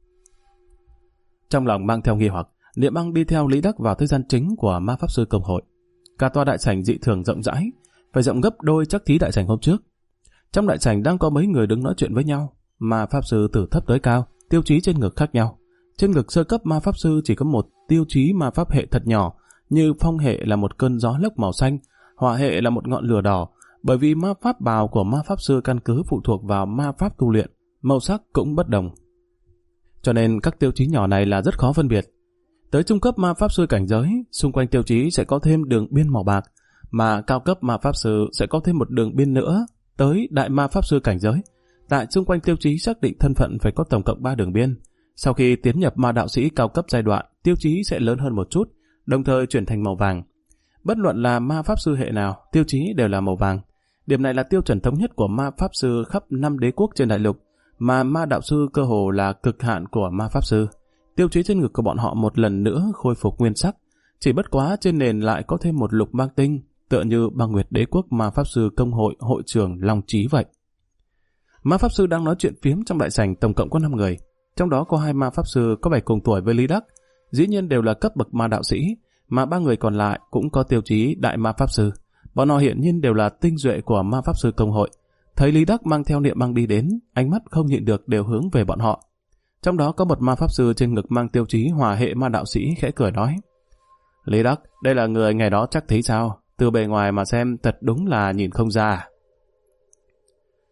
Trong lòng mang theo nghi hoặc, Niệm Băng đi theo Lý Đắc vào thời gian chính của ma pháp sư công hội. Cả tòa đại sảnh dị thường rộng rãi, phải rộng gấp đôi trắc thí đại sảnh hôm trước. Trong đại sảnh đang có mấy người đứng nói chuyện với nhau, ma pháp sư từ thấp tới cao, tiêu chí trên ngực khác nhau. Trên ngực sơ cấp ma pháp sư chỉ có một tiêu chí ma pháp hệ thật nhỏ, như phong hệ là một cơn gió lốc màu xanh, hỏa hệ là một ngọn lửa đỏ, bởi vì ma pháp bào của ma pháp sư căn cứ phụ thuộc vào ma pháp tu luyện, màu sắc cũng bất đồng. Cho nên các tiêu chí nhỏ này là rất khó phân biệt. Tới trung cấp ma pháp sư cảnh giới, xung quanh tiêu chí sẽ có thêm đường biên màu bạc, mà cao cấp ma pháp sư sẽ có thêm một đường biên nữa. Tới đại ma pháp sư cảnh giới, tại xung quanh tiêu chí xác định thân phận phải có tổng cộng 3 đường biên. Sau khi tiến nhập ma đạo sĩ cao cấp giai đoạn, tiêu chí sẽ lớn hơn một chút, đồng thời chuyển thành màu vàng. Bất luận là ma pháp sư hệ nào, tiêu chí đều là màu vàng. Điểm này là tiêu chuẩn thống nhất của ma pháp sư khắp 5 đế quốc trên đại lục, mà ma đạo sư cơ hồ là cực hạn của ma pháp sư. Tiêu chí trên ngực của bọn họ một lần nữa khôi phục nguyên sắc, chỉ bất quá trên nền lại có thêm một lục mang tinh, tựa như Băng Nguyệt Đế Quốc Ma Pháp Sư Công hội hội trưởng Long Chí vậy. Ma Pháp Sư đang nói chuyện phiếm trong đại sảnh tổng cộng có 5 người, trong đó có 2 Ma Pháp Sư có vẻ cùng tuổi với Lý Đắc, dĩ nhiên đều là cấp bậc ma đạo sĩ, mà 3 người còn lại cũng có tiêu chí đại ma pháp sư. Bọn họ hiện nhiên đều là tinh duệ của Ma Pháp Sư Công hội. Thấy Lý Đắc mang theo Niệm Băng đi đến, ánh mắt không nhịn được đều hướng về bọn họ. Trong đó có một ma pháp sư trên ngực mang tiêu chí hỏa hệ ma đạo sĩ khẽ cười nói, Lý Đắc, đây là người ngày đó chắc thấy sao? Từ bề ngoài mà xem thật đúng là nhìn không ra.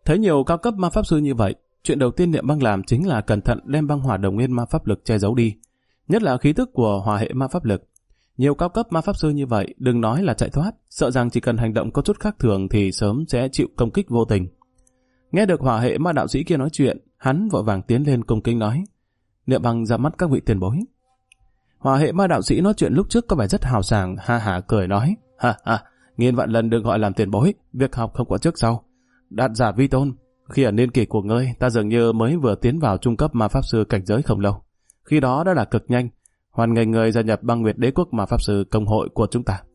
Thấy nhiều cao cấp ma pháp sư như vậy, chuyện đầu tiên Niệm Băng làm chính là cẩn thận đem băng hỏa đồng nguyên ma pháp lực che giấu đi, nhất là khí tức của hỏa hệ ma pháp lực. Nhiều cao cấp ma pháp sư như vậy đừng nói là chạy thoát, sợ rằng chỉ cần hành động có chút khác thường thì sớm sẽ chịu công kích vô tình. Nghe được hỏa hệ ma đạo sĩ kia nói chuyện, hắn vội vàng tiến lên cung kính nói: Niệm Băng ra mắt các vị tiền bối. Hỏa hệ ma đạo sĩ nói chuyện lúc trước có vẻ rất hào sảng, ha hả cười nói: Ha ha, nghìn vạn lần đừng gọi làm tiền bối, việc học không có trước sau. Đạt giả vi tôn, khi ở niên kỷ của ngươi, ta dường như mới vừa tiến vào trung cấp ma pháp sư cảnh giới không lâu. Khi đó đã là cực nhanh, hoan nghênh người gia nhập Băng Nguyệt Đế Quốc Ma Pháp Sư công hội của chúng ta.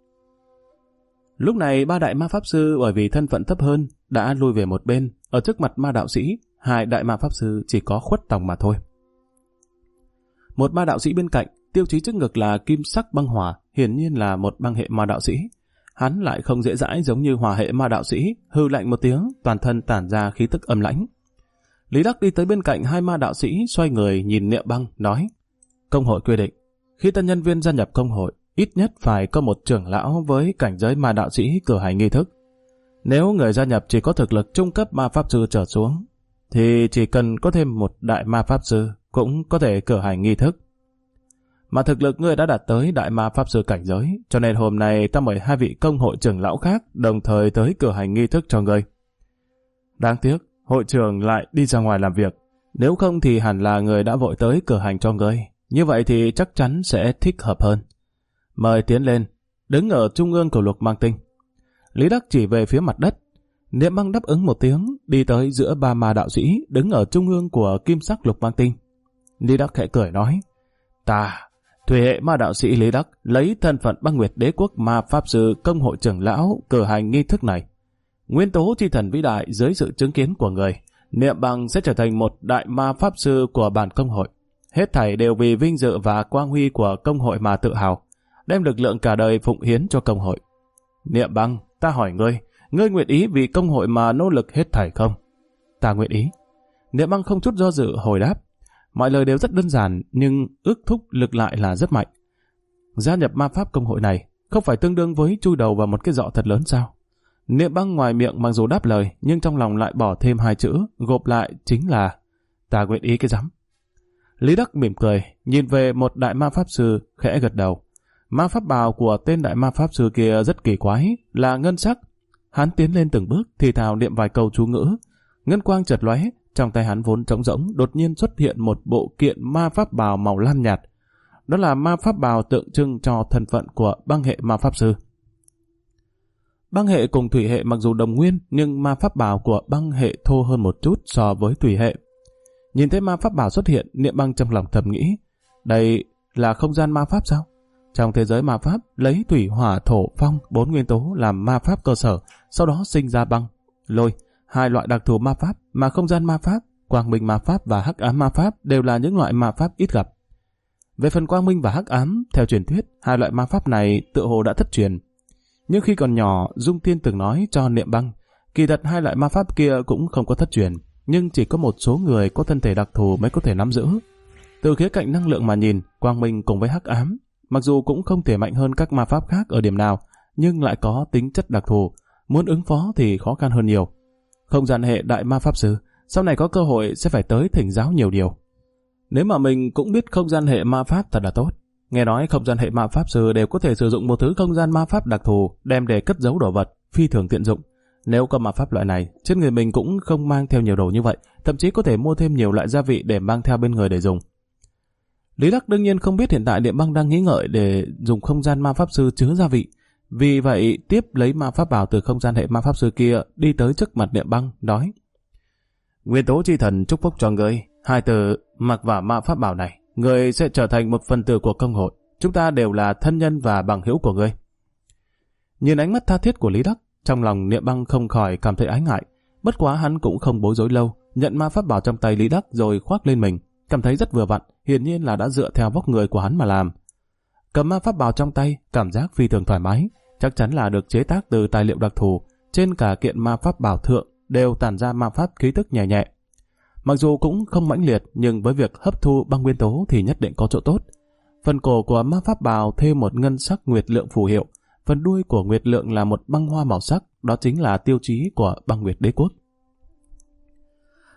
Lúc này ba đại ma pháp sư bởi vì thân phận thấp hơn đã lui về một bên, ở trước mặt ma đạo sĩ, hai đại ma pháp sư chỉ có khuất tòng mà thôi. Một ma đạo sĩ bên cạnh, tiêu chí trước ngực là kim sắc băng hỏa, hiển nhiên là một băng hệ ma đạo sĩ. Hắn lại không dễ dãi giống như hỏa hệ ma đạo sĩ, hư lạnh một tiếng, toàn thân tản ra khí tức âm lãnh. Lý Đắc đi tới bên cạnh hai ma đạo sĩ, xoay người nhìn Niệm Băng, nói: Công hội quy định, khi tân nhân viên gia nhập công hội, ít nhất phải có một trưởng lão với cảnh giới ma đạo sĩ cử hành nghi thức. Nếu người gia nhập chỉ có thực lực trung cấp ma pháp sư trở xuống, thì chỉ cần có thêm một đại ma pháp sư cũng có thể cử hành nghi thức. Mà thực lực ngươi đã đạt tới đại ma pháp sư cảnh giới, cho nên hôm nay ta mời hai vị công hội trưởng lão khác đồng thời tới cử hành nghi thức cho ngươi. Đáng tiếc, hội trưởng lại đi ra ngoài làm việc, nếu không thì hẳn là người đã vội tới cử hành cho ngươi. Như vậy thì chắc chắn sẽ thích hợp hơn. Mời tiến lên, đứng ở trung ương của Lục Mang Tinh. Lý Đắc chỉ về phía mặt đất. Niệm Băng đáp ứng một tiếng, đi tới giữa ba ma đạo sĩ, đứng ở trung ương của kim sắc Lục Mang Tinh. Lý Đắc khẽ cười nói: Ta, thủy hệ ma đạo sĩ Lý Đắc, lấy thân phận Băng Nguyệt Đế Quốc Ma Pháp Sư công hội trưởng lão cử hành nghi thức này. Nguyên tố chi thần vĩ đại dưới sự chứng kiến của người, Niệm Băng sẽ trở thành một đại ma pháp sư của bản công hội. Hết thảy đều vì vinh dự và quang huy của công hội mà tự hào, đem lực lượng cả đời phụng hiến cho công hội. Niệm Băng, ta hỏi ngươi, ngươi nguyện ý vì công hội mà nỗ lực hết thảy không? Ta nguyện ý. Niệm Băng không chút do dự hồi đáp. Mọi lời đều rất đơn giản, nhưng ước thúc lực lại là rất mạnh. Gia nhập ma pháp công hội này không phải tương đương với chui đầu vào một cái giọ thật lớn sao? Niệm Băng ngoài miệng mặc dù đáp lời, nhưng trong lòng lại bỏ thêm hai chữ, gộp lại chính là ta nguyện ý cái rắm. Lý Đắc mỉm cười, nhìn về một đại ma pháp sư, khẽ gật đầu. Ma pháp bào của tên đại ma pháp sư kia rất kỳ quái, là ngân sắc. Hắn tiến lên từng bước, thì thào niệm vài câu chú ngữ. Ngân quang chợt lóe, trong tay hắn vốn trống rỗng, đột nhiên xuất hiện một bộ kiện ma pháp bào màu lam nhạt. Đó là ma pháp bào tượng trưng cho thân phận của băng hệ ma pháp sư. Băng hệ cùng thủy hệ mặc dù đồng nguyên, nhưng ma pháp bào của băng hệ thô hơn một chút so với thủy hệ. Nhìn thấy ma pháp bào xuất hiện, Niệm Băng trong lòng thầm nghĩ, đây là không gian ma pháp sao? Trong thế giới ma pháp, lấy thủy, hỏa, thổ, phong, 4 nguyên tố làm ma pháp cơ sở, sau đó sinh ra băng, lôi, hai loại đặc thù ma pháp mà không gian ma pháp, quang minh ma pháp và hắc ám ma pháp đều là những loại ma pháp ít gặp. Về phần quang minh và hắc ám, theo truyền thuyết, hai loại ma pháp này tựa hồ đã thất truyền. Nhưng khi còn nhỏ, Dung Tiên từng nói cho Niệm Băng, kỳ thật hai loại ma pháp kia cũng không có thất truyền, nhưng chỉ có một số người có thân thể đặc thù mới có thể nắm giữ. Từ khía cạnh năng lượng mà nhìn, quang minh cùng với hắc ám, mặc dù cũng không thể mạnh hơn các ma pháp khác ở điểm nào, nhưng lại có tính chất đặc thù, muốn ứng phó thì khó khăn hơn nhiều. Không gian hệ đại ma pháp sư, sau này có cơ hội sẽ phải tới thỉnh giáo nhiều điều. Nếu mà mình cũng biết không gian hệ ma pháp thật là tốt. Nghe nói không gian hệ ma pháp sư đều có thể sử dụng một thứ không gian ma pháp đặc thù đem để cất giấu đồ vật, phi thường tiện dụng. Nếu có ma pháp loại này, trên người mình cũng không mang theo nhiều đồ như vậy, thậm chí có thể mua thêm nhiều loại gia vị để mang theo bên người để dùng. Lý Đắc đương nhiên không biết hiện tại Niệm Băng đang nghĩ ngợi để dùng không gian ma pháp sư chứa gia vị. Vì vậy tiếp lấy ma pháp bào từ không gian hệ ma pháp sư kia, đi tới trước mặt Niệm Băng, nói: Nguyên tố chi thần chúc phúc cho ngươi, hai từ mặc vào ma pháp bào này, ngươi sẽ trở thành một phần tử của công hội. Chúng ta đều là thân nhân và bằng hữu của ngươi. Nhìn ánh mắt tha thiết của Lý Đắc, trong lòng Niệm Băng không khỏi cảm thấy ái ngại. Bất quá hắn cũng không bối rối lâu, nhận ma pháp bào trong tay Lý Đắc rồi khoác lên mình, cảm thấy rất vừa vặn, hiển nhiên là đã dựa theo vóc người của hắn mà làm. Cầm ma pháp bào trong tay, cảm giác phi thường thoải mái, chắc chắn là được chế tác từ tài liệu đặc thù. Trên cả kiện ma pháp bào thượng đều tản ra ma pháp khí tức nhẹ nhẹ. Mặc dù cũng không mãnh liệt, nhưng với việc hấp thu băng nguyên tố thì nhất định có chỗ tốt. Phần cổ của ma pháp bào thêm một ngân sắc nguyệt lượng phù hiệu, phần đuôi của nguyệt lượng là một băng hoa màu sắc, đó chính là tiêu chí của Băng Nguyệt Đế Quốc.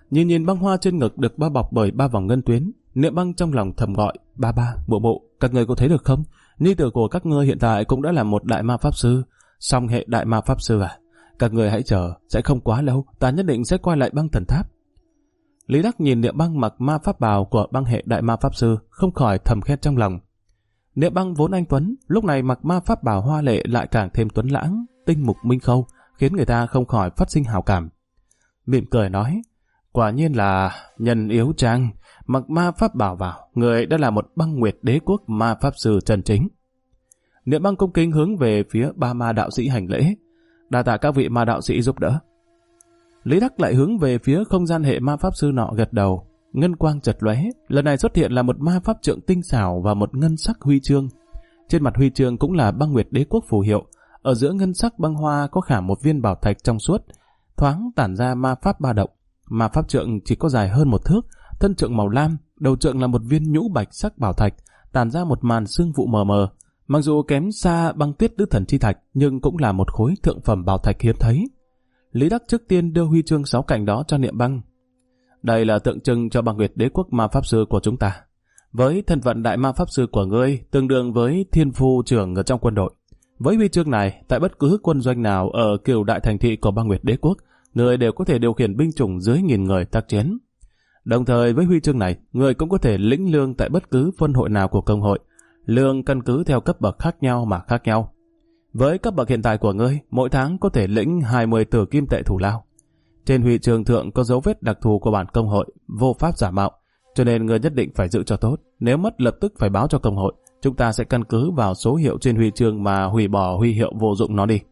Nhìn băng hoa trên ngực được bao bọc bởi 3 vòng ngân tuyến, Niệm Băng trong lòng thầm gọi, ba, mụ mụ, các người có thấy được không? Nhi tử của các ngươi hiện tại cũng đã là một đại ma pháp sư, song hệ đại ma pháp sư à? Các người hãy chờ, sẽ không quá lâu, ta nhất định sẽ quay lại băng thần tháp. Lý Đắc nhìn Niệm Băng mặc ma pháp bào của băng hệ đại ma pháp sư, không khỏi thầm khen trong lòng. Niệm Băng vốn anh tuấn, lúc này mặc ma pháp bào hoa lệ lại càng thêm tuấn lãng, tinh mục minh khâu, khiến người ta không khỏi phát sinh hào cảm. Mỉm cười nói, quả nhiên là nhân yếu trang, mặc ma pháp bào vào, người đã là một băng nguyệt đế quốc ma pháp sư chân chính. Niệm Băng cung kính hướng về phía 3 ma đạo sĩ hành lễ, đa tạ các vị ma đạo sĩ giúp đỡ. Lý Đắc lại hướng về phía không gian hệ ma pháp sư nọ gật đầu, ngân quang chật lóe, lần này xuất hiện là một ma pháp trượng tinh xảo và một ngân sắc huy chương. Trên mặt huy chương cũng là băng nguyệt đế quốc phù hiệu, ở giữa ngân sắc băng hoa có khảm một viên bảo thạch trong suốt, thoáng tản ra ma pháp ba động. Ma pháp trượng chỉ có dài hơn 1 thước, thân trượng màu lam, đầu trượng là một viên nhũ bạch sắc bảo thạch, tản ra một màn sương vụ mờ mờ. Mặc dù kém xa băng tuyết nữ thần chi thạch, nhưng cũng là một khối thượng phẩm bảo thạch hiếm thấy. Lý Đắc trước tiên đưa huy chương 6 cạnh đó cho Niệm Băng. Đây là tượng trưng cho băng nguyệt đế quốc ma pháp sư của chúng ta. Với thân phận đại ma pháp sư của ngươi, tương đương với thiên phu trưởng ở trong quân đội. Với huy chương này, tại bất cứ quân doanh nào ở cửu đại thành thị của băng nguyệt đế quốc, người đều có thể điều khiển binh chủng dưới 1000 người tác chiến. Đồng thời với huy chương này, người cũng có thể lĩnh lương tại bất cứ phân hội nào của công hội. Lương căn cứ theo cấp bậc khác nhau mà khác nhau. Với cấp bậc hiện tại của ngươi, mỗi tháng có thể lĩnh 20 tử kim tệ thù lao. Trên huy chương thượng có dấu vết đặc thù của bản công hội, vô pháp giả mạo, cho nên ngươi nhất định phải giữ cho tốt. Nếu mất lập tức phải báo cho công hội, chúng ta sẽ căn cứ vào số hiệu trên huy chương mà hủy bỏ huy hiệu vô dụng nó đi.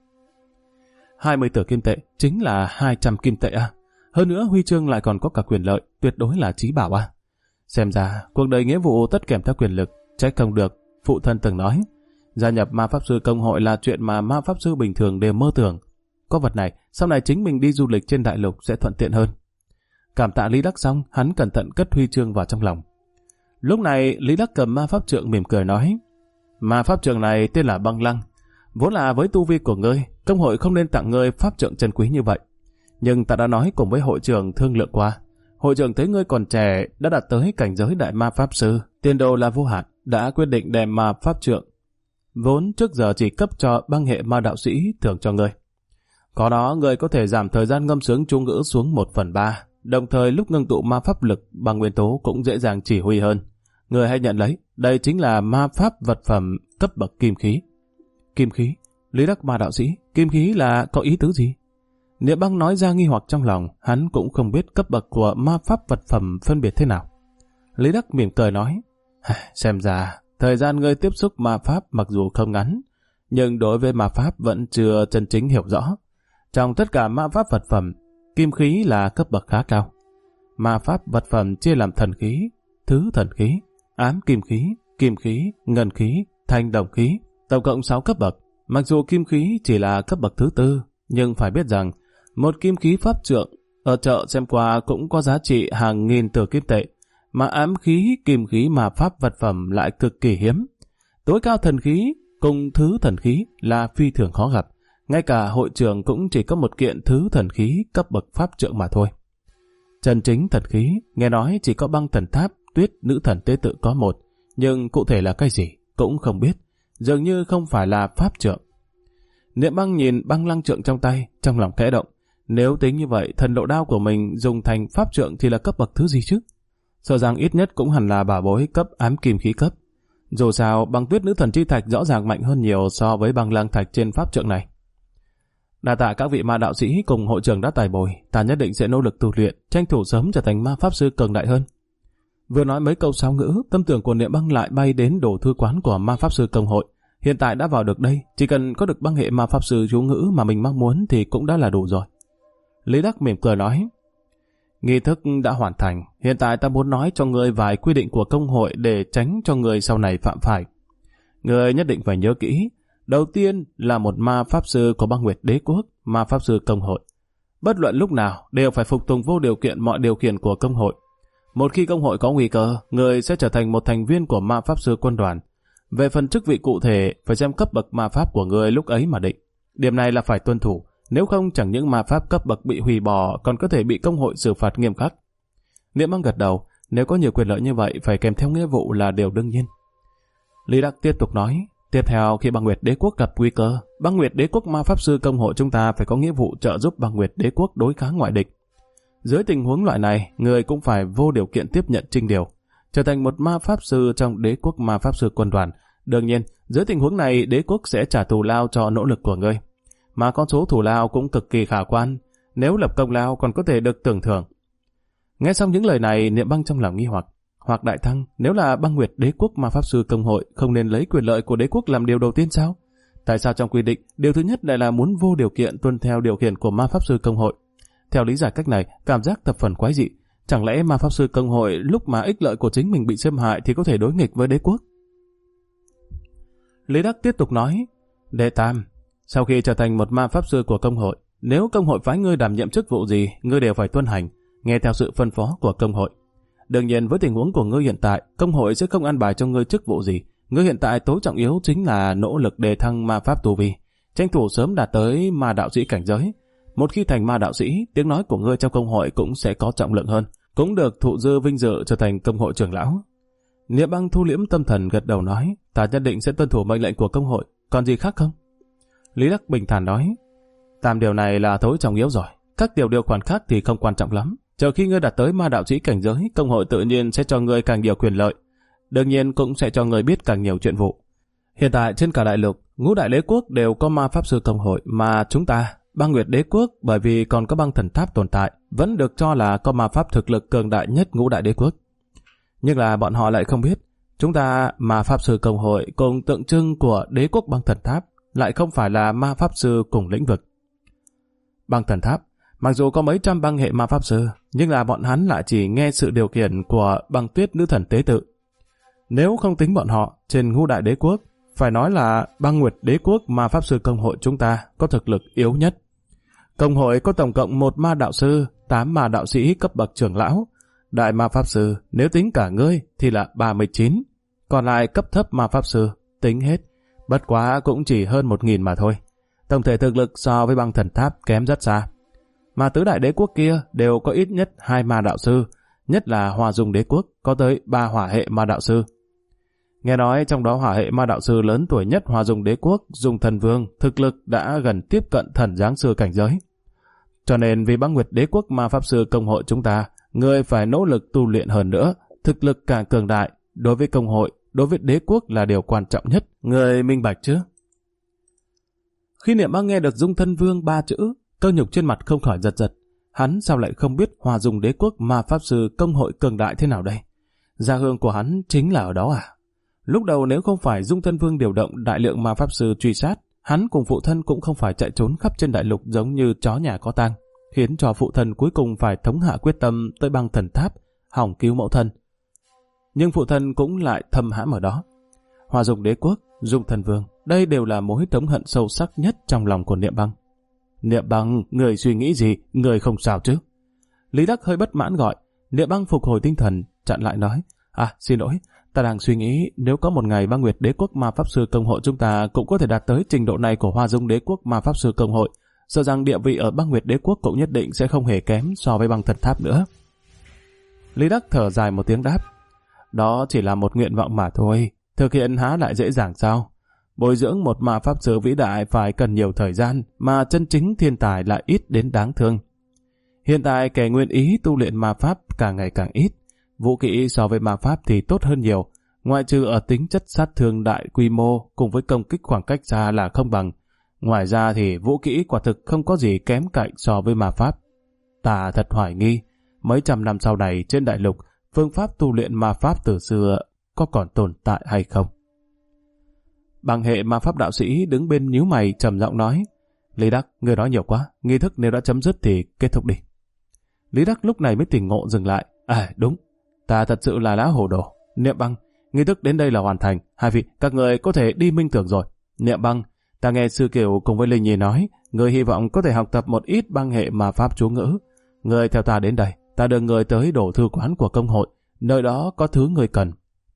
20 tử kim tệ chính là 200 kim tệ à? Hơn nữa huy chương lại còn có cả quyền lợi, tuyệt đối là chí bảo à? Xem ra cuộc đời nghĩa vụ tất kèm theo quyền lực, trách không được. Phụ thân từng nói, gia nhập ma pháp sư công hội là chuyện mà ma pháp sư bình thường đều mơ tưởng. Có vật này, sau này chính mình đi du lịch trên đại lục sẽ thuận tiện hơn. Cảm tạ Lý Đắc xong, hắn cẩn thận cất huy chương vào trong lòng. Lúc này, Lý Đắc cầm ma pháp trượng mỉm cười nói, ma pháp trượng này tên là Băng Lăng. Vốn là với tu vi của ngươi, công hội không nên tặng ngươi pháp trượng chân quý như vậy. Nhưng ta đã nói cùng với hội trưởng thương lượng qua. Hội trưởng thấy ngươi còn trẻ, đã đạt tới cảnh giới đại ma pháp sư, tiền đồ là vô hạn, đã quyết định đem ma pháp trượng vốn trước giờ chỉ cấp cho băng hệ ma đạo sĩ thưởng cho ngươi. Có đó ngươi có thể giảm thời gian ngâm sướng chú ngữ xuống 1/3, đồng thời lúc ngưng tụ ma pháp lực bằng nguyên tố cũng dễ dàng chỉ huy hơn. Ngươi hãy nhận lấy, đây chính là ma pháp vật phẩm cấp bậc kim khí. Kim khí? Lý Đắc ma đạo sĩ, kim khí là có ý tứ gì? Niệm Băng nói ra nghi hoặc trong lòng, hắn cũng không biết cấp bậc của ma pháp vật phẩm phân biệt thế nào. Lý Đắc mỉm cười nói, xem ra thời gian ngươi tiếp xúc ma pháp mặc dù không ngắn, nhưng đối với ma pháp vẫn chưa chân chính hiểu rõ. Trong tất cả ma pháp vật phẩm, kim khí là cấp bậc khá cao. Ma pháp vật phẩm chia làm thần khí, thứ thần khí, ám kim khí, ngân khí, thanh đồng khí, tổng cộng 6 cấp bậc. Mặc dù kim khí chỉ là cấp bậc thứ 4, nhưng phải biết rằng một kim khí pháp trượng ở chợ xem qua cũng có giá trị hàng nghìn tử kim tệ, mà ám khí, kim khí mà pháp vật phẩm lại cực kỳ hiếm. Tối cao thần khí cùng thứ thần khí là phi thường khó gặp, ngay cả hội trưởng cũng chỉ có một kiện thứ thần khí cấp bậc pháp trượng mà thôi. Chân chính thần khí, nghe nói chỉ có băng thần tháp, tuyết nữ thần tế tự có một, nhưng cụ thể là cái gì cũng không biết, dường như không phải là pháp trượng. Niệm Băng nhìn băng lăng trượng trong tay, trong lòng khẽ động. Nếu tính như vậy, thần lộ đao của mình dùng thành pháp trượng thì là cấp bậc thứ gì chứ? Sợ rằng ít nhất cũng hẳn là bảo bối cấp ám kim khí cấp. Dù sao, băng tuyết nữ thần chi thạch rõ ràng mạnh hơn nhiều so với băng lăng thạch trên pháp trượng này. Đa tạ các vị ma đạo sĩ cùng hội trưởng đã tài bồi, ta nhất định sẽ nỗ lực tu luyện, tranh thủ sớm trở thành ma pháp sư cường đại hơn. Vừa nói mấy câu sáo ngữ, tâm tưởng của Niệm Băng lại bay đến đồ thư quán của ma pháp sư công hội. Hiện tại đã vào được đây, chỉ cần có được băng hệ ma pháp sư chú ngữ mà mình mong muốn thì cũng đã là đủ rồi. Lý Đắc mỉm cười nói, nghi thức đã hoàn thành, hiện tại ta muốn nói cho ngươi vài quy định của công hội để tránh cho ngươi sau này phạm phải. Ngươi nhất định phải nhớ kỹ, đầu tiên là một ma pháp sư của băng nguyệt đế quốc, ma pháp sư công hội. Bất luận lúc nào đều phải phục tùng vô điều kiện mọi điều khiển của công hội. Một khi công hội có nguy cơ, ngươi sẽ trở thành một thành viên của ma pháp sư quân đoàn. Về phần chức vị cụ thể, phải xem cấp bậc ma pháp của ngươi lúc ấy mà định. Điểm này là phải tuân thủ, nếu không chẳng những ma pháp cấp bậc bị hủy bỏ còn có thể bị công hội xử phạt nghiêm khắc. Niệm Băng gật đầu, nếu có nhiều quyền lợi như vậy phải kèm theo nghĩa vụ là điều đương nhiên. Lý Đắc tiếp tục nói, tiếp theo khi Băng Nguyệt Đế Quốc gặp nguy cơ, Băng Nguyệt Đế Quốc Ma Pháp Sư Công hội chúng ta phải có nghĩa vụ trợ giúp Băng Nguyệt Đế Quốc đối kháng ngoại địch. Dưới tình huống loại này, người cũng phải vô điều kiện tiếp nhận trinh điều, trở thành một ma pháp sư trong Đế Quốc Ma Pháp Sư Quân đoàn. Đương nhiên, dưới tình huống này, Đế Quốc sẽ trả thù lao cho nỗ lực của ngươi, mà con số thù lao cũng cực kỳ khả quan, nếu lập công lao còn có thể được tưởng thưởng. Nghe xong những lời này, Niệm Băng trong lòng nghi hoặc đại thăng, nếu là Băng Nguyệt Đế Quốc Ma Pháp Sư Công hội không nên lấy quyền lợi của Đế Quốc làm điều đầu tiên sao? Tại sao trong quy định, điều thứ nhất lại là muốn vô điều kiện tuân theo điều khiển của Ma Pháp Sư Công hội? Theo lý giải cách này, cảm giác thập phần quái dị. Chẳng lẽ Ma Pháp Sư Công hội lúc mà ích lợi của chính mình bị xâm hại thì có thể đối nghịch với Đế Quốc? Lý Đắc tiếp tục nói, Đệ Tam, sau khi trở thành một Ma Pháp Sư của Công hội, nếu Công hội phái ngươi đảm nhiệm chức vụ gì, ngươi đều phải tuân hành, nghe theo sự phân phó của Công hội. Đương nhiên với tình huống của ngươi hiện tại, Công hội sẽ không an bài cho ngươi chức vụ gì. Ngươi hiện tại tối trọng yếu chính là nỗ lực đề thăng ma pháp tu vi, tranh thủ sớm đạt tới ma đạo sĩ cảnh giới. Một khi thành ma đạo sĩ, tiếng nói của ngươi trong Công hội cũng sẽ có trọng lượng hơn, cũng được thụ dư vinh dự trở thành Công hội trưởng lão. Niệm Băng thu liễm tâm thần gật đầu nói, ta nhất định sẽ tuân thủ mệnh lệnh của Công hội, còn gì khác không? Lý Đắc bình thản nói, tam điều này là tối trọng yếu rồi, các điều khoản khác thì không quan trọng lắm. Chờ khi ngươi đạt tới ma đạo sĩ cảnh giới, Công hội tự nhiên sẽ cho ngươi càng nhiều quyền lợi, đương nhiên cũng sẽ cho ngươi biết càng nhiều chuyện vụ. Hiện tại trên cả đại lục, ngũ đại đế quốc đều có ma pháp sư công hội, mà chúng ta, Băng Nguyệt Đế Quốc, bởi vì còn có băng thần tháp tồn tại, vẫn được cho là có ma pháp thực lực cường đại nhất ngũ đại đế quốc. Nhưng là bọn họ lại không biết, chúng ta ma pháp sư công hội cùng tượng trưng của đế quốc băng thần tháp lại không phải là ma pháp sư cùng lĩnh vực. Băng thần tháp mặc dù có mấy trăm băng hệ ma pháp sư, nhưng là bọn hắn lại chỉ nghe sự điều khiển của băng tuyết nữ thần tế tự. Nếu không tính bọn họ, trên ngũ đại đế quốc, phải nói là Băng Nguyệt Đế Quốc ma pháp sư công hội chúng ta có thực lực yếu nhất. Công hội có tổng cộng 1 ma đạo sư, 8 ma đạo sĩ cấp bậc trưởng lão. Đại ma pháp sư, nếu tính cả ngươi, thì là 39. Còn lại cấp thấp ma pháp sư, tính hết, bất quá cũng chỉ hơn 1000 mà thôi. Tổng thể thực lực so với băng thần tháp kém rất xa. Mà tứ đại đế quốc kia đều có ít nhất 2 ma đạo sư, nhất là Hòa Dung Đế Quốc có tới 3 hỏa hệ ma đạo sư. Nghe nói trong đó hỏa hệ ma đạo sư lớn tuổi nhất Hòa Dung Đế Quốc, Dung Thần Vương, thực lực đã gần tiếp cận thần giáng sư cảnh giới. Cho nên vì Băng Nguyệt Đế Quốc ma pháp sư công hội chúng ta, người phải nỗ lực tu luyện hơn nữa, thực lực càng cường đại, đối với công hội, đối với đế quốc là điều quan trọng nhất, người minh bạch chứ? Khi Niệm Băng nghe được Dung Thân Vương 3 chữ, cơ nhục trên mặt không khỏi giật giật. Hắn sao lại không biết Hòa Dung Đế Quốc ma pháp sư công hội cường đại thế nào đây? Gia hương của hắn chính là ở đó à? Lúc đầu nếu không phải Dung Thân Vương điều động đại lượng ma pháp sư truy sát, hắn cùng phụ thân cũng không phải chạy trốn khắp trên đại lục giống như chó nhà có tang, khiến cho phụ thân cuối cùng phải thống hạ quyết tâm tới băng thần tháp, hỏng cứu mẫu thân. Nhưng phụ thân cũng lại thầm hãm ở đó. Hòa Dung Đế Quốc, Dung Thân Vương, đây đều là mối thống hận sâu sắc nhất trong lòng của Niệm Băng. Niệm Băng, người suy nghĩ gì, người không sao chứ? Lý Đắc hơi bất mãn gọi. Niệm Băng phục hồi tinh thần, chặn lại nói, xin lỗi, ta đang suy nghĩ nếu có một ngày Băng Nguyệt Đế Quốc ma pháp sư công hội chúng ta cũng có thể đạt tới trình độ này của Hòa Dung Đế Quốc ma pháp sư công hội, sợ rằng địa vị ở Băng Nguyệt Đế Quốc cũng nhất định sẽ không hề kém so với băng thần tháp nữa. Lý Đắc thở dài một tiếng đáp, đó chỉ là một nguyện vọng mà thôi, thực hiện há lại dễ dàng sao? Bồi dưỡng một ma pháp sư vĩ đại phải cần nhiều thời gian, mà chân chính thiên tài lại ít đến đáng thương. Hiện tại kẻ nguyện ý tu luyện ma pháp càng ngày càng ít, vũ kỹ so với ma pháp thì tốt hơn nhiều, ngoại trừ ở tính chất sát thương đại quy mô cùng với công kích khoảng cách xa là không bằng. Ngoài ra thì vũ kỹ quả thực không có gì kém cạnh so với ma pháp. Ta thật hoài nghi, mấy trăm năm sau này trên đại lục, phương pháp tu luyện ma pháp từ xưa có còn tồn tại hay không? Bằng hệ ma pháp đạo sĩ đứng bên nhíu mày trầm giọng nói, Lý Đắc, người nói nhiều quá, nghi thức nếu đã chấm dứt thì kết thúc đi. Lý Đắc lúc này mới tỉnh ngộ dừng lại, đúng, ta thật sự là lá hồ đồ. Niệm Băng, nghi thức đến đây là hoàn thành, hai vị, các người có thể đi minh tưởng rồi. Niệm Băng, ta nghe sư Kiều cùng với Linh Nhi nói, người hy vọng có thể học tập một ít băng hệ ma pháp chú ngữ. Người theo ta đến đây, ta đưa người tới đổ thư quán của công hội, nơi đó có thứ người cần.